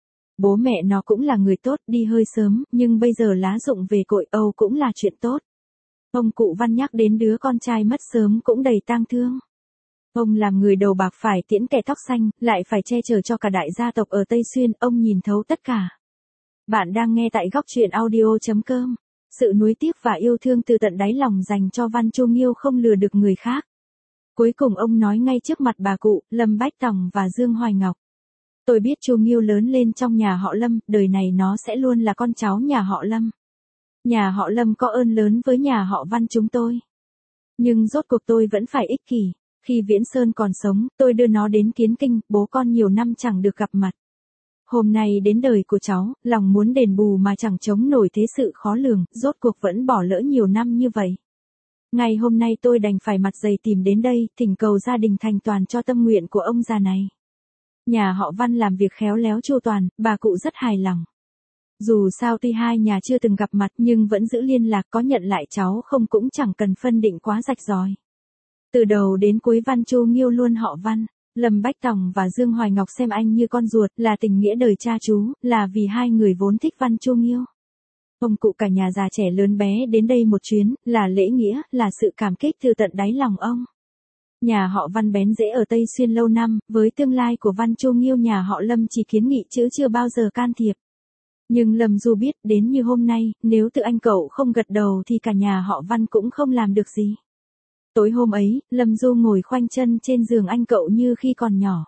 Bố mẹ nó cũng là người tốt, đi hơi sớm, nhưng bây giờ lá rụng về cội, Âu cũng là chuyện tốt. Ông cụ Văn nhắc đến đứa con trai mất sớm cũng đầy tang thương. Ông làm người đầu bạc phải tiễn kẻ tóc xanh, lại phải che chở cho cả đại gia tộc ở Tây Xuyên, ông nhìn thấu tất cả. Bạn đang nghe tại góc truyện audio chấm com. Sự nuối tiếc và yêu thương từ tận đáy lòng dành cho Văn Chu Nghiêu không lừa được người khác. Cuối cùng ông nói ngay trước mặt bà cụ, Lâm Bách Tòng và Dương Hoài Ngọc. Tôi biết Chu Nghiêu lớn lên trong nhà họ Lâm, đời này nó sẽ luôn là con cháu nhà họ Lâm. Nhà họ Lâm có ơn lớn với nhà họ Văn chúng tôi. Nhưng rốt cuộc tôi vẫn phải ích kỷ. Khi Viễn Sơn còn sống, tôi đưa nó đến Kiến Kinh, bố con nhiều năm chẳng được gặp mặt. Hôm nay đến đời của cháu, lòng muốn đền bù mà chẳng chống nổi thế sự khó lường, rốt cuộc vẫn bỏ lỡ nhiều năm như vậy. Ngày hôm nay tôi đành phải mặt dày tìm đến đây, thỉnh cầu gia đình thành toàn cho tâm nguyện của ông già này. Nhà họ Văn làm việc khéo léo chu toàn, bà cụ rất hài lòng. Dù sao tuy hai nhà chưa từng gặp mặt nhưng vẫn giữ liên lạc, có nhận lại cháu không cũng chẳng cần phân định quá rạch ròi. Từ đầu đến cuối Văn Chu Nghiêu luôn họ Văn. Lâm Bách Tòng và Dương Hoài Ngọc xem anh như con ruột, là tình nghĩa đời cha chú, là vì hai người vốn thích Văn Chu Nghiêu. Ông cụ cả nhà già trẻ lớn bé đến đây một chuyến, là lễ nghĩa, là sự cảm kích từ tận đáy lòng ông. Nhà họ Văn bén rễ ở Tây Xuyên lâu năm, với tương lai của Văn Chu Nghiêu nhà họ Lâm chỉ kiến nghị chứ chưa bao giờ can thiệp. Nhưng Lâm Du biết, đến như hôm nay, nếu tự anh cậu không gật đầu thì cả nhà họ Văn cũng không làm được gì. Tối hôm ấy, Lâm Du ngồi khoanh chân trên giường anh cậu như khi còn nhỏ.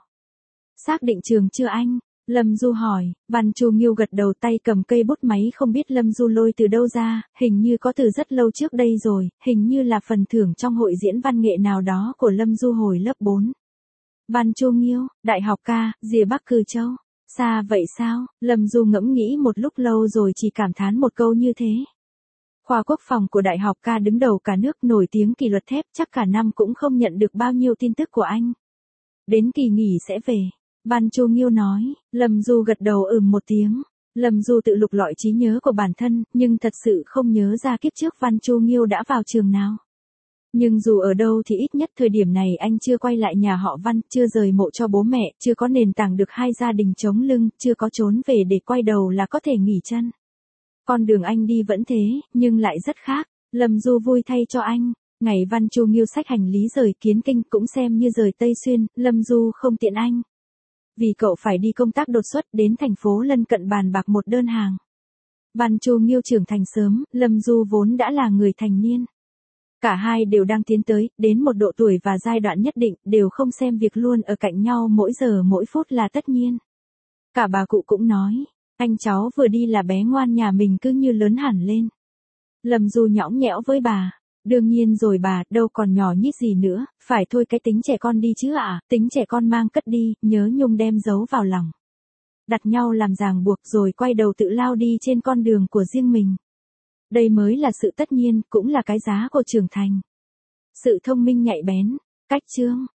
Xác định trường chưa anh? Lâm Du hỏi. Văn Chu Nghiêu gật đầu, tay cầm cây bút máy không biết Lâm Du lôi từ đâu ra, hình như có từ rất lâu trước đây rồi, hình như là phần thưởng trong hội diễn văn nghệ nào đó của Lâm Du hồi lớp bốn. Văn Chu Nghiêu, Đại học ca, rìa Bắc Cừ Châu. Xa vậy sao? Lâm Du ngẫm nghĩ một lúc lâu rồi chỉ cảm thán một câu như thế. Khoa quốc phòng của Đại học ca đứng đầu cả nước, nổi tiếng kỷ luật thép, chắc cả năm cũng không nhận được bao nhiêu tin tức của anh. Đến kỳ nghỉ sẽ về. Văn Chu Nghiêu nói. Lâm Du gật đầu ừm một tiếng. Lâm Du tự lục lọi trí nhớ của bản thân, nhưng thật sự không nhớ ra kiếp trước Văn Chu Nghiêu đã vào trường nào. Nhưng dù ở đâu thì ít nhất thời điểm này anh chưa quay lại nhà họ Văn, chưa rời mộ cho bố mẹ, chưa có nền tảng được hai gia đình chống lưng, chưa có trốn về để quay đầu là có thể nghỉ chân. Con đường anh đi vẫn thế, nhưng lại rất khác. Lâm Du vui thay cho anh. Ngày Văn Chu Nghiêu xách hành lý rời Kiến Kinh cũng xem như rời Tây Xuyên, Lâm Du không tiện anh. Vì cậu phải đi công tác đột xuất đến thành phố lân cận bàn bạc một đơn hàng. Văn Chu Nghiêu trưởng thành sớm, Lâm Du vốn đã là người thành niên. Cả hai đều đang tiến tới, đến một độ tuổi và giai đoạn nhất định, đều không xem việc luôn ở cạnh nhau mỗi giờ mỗi phút là tất nhiên. Cả bà cụ cũng nói, anh cháu vừa đi là bé ngoan nhà mình cứ như lớn hẳn lên. Lâm Du nhõng nhẽo với bà. Đương nhiên rồi bà, đâu còn nhỏ nhít gì nữa, phải thôi cái tính trẻ con đi chứ ạ, à, tính trẻ con mang cất đi, nhớ nhung đem giấu vào lòng. Đặt nhau làm ràng buộc rồi quay đầu tự lao đi trên con đường của riêng mình. Đây mới là sự tất nhiên, cũng là cái giá của trưởng thành. Sự thông minh nhạy bén, cách chương.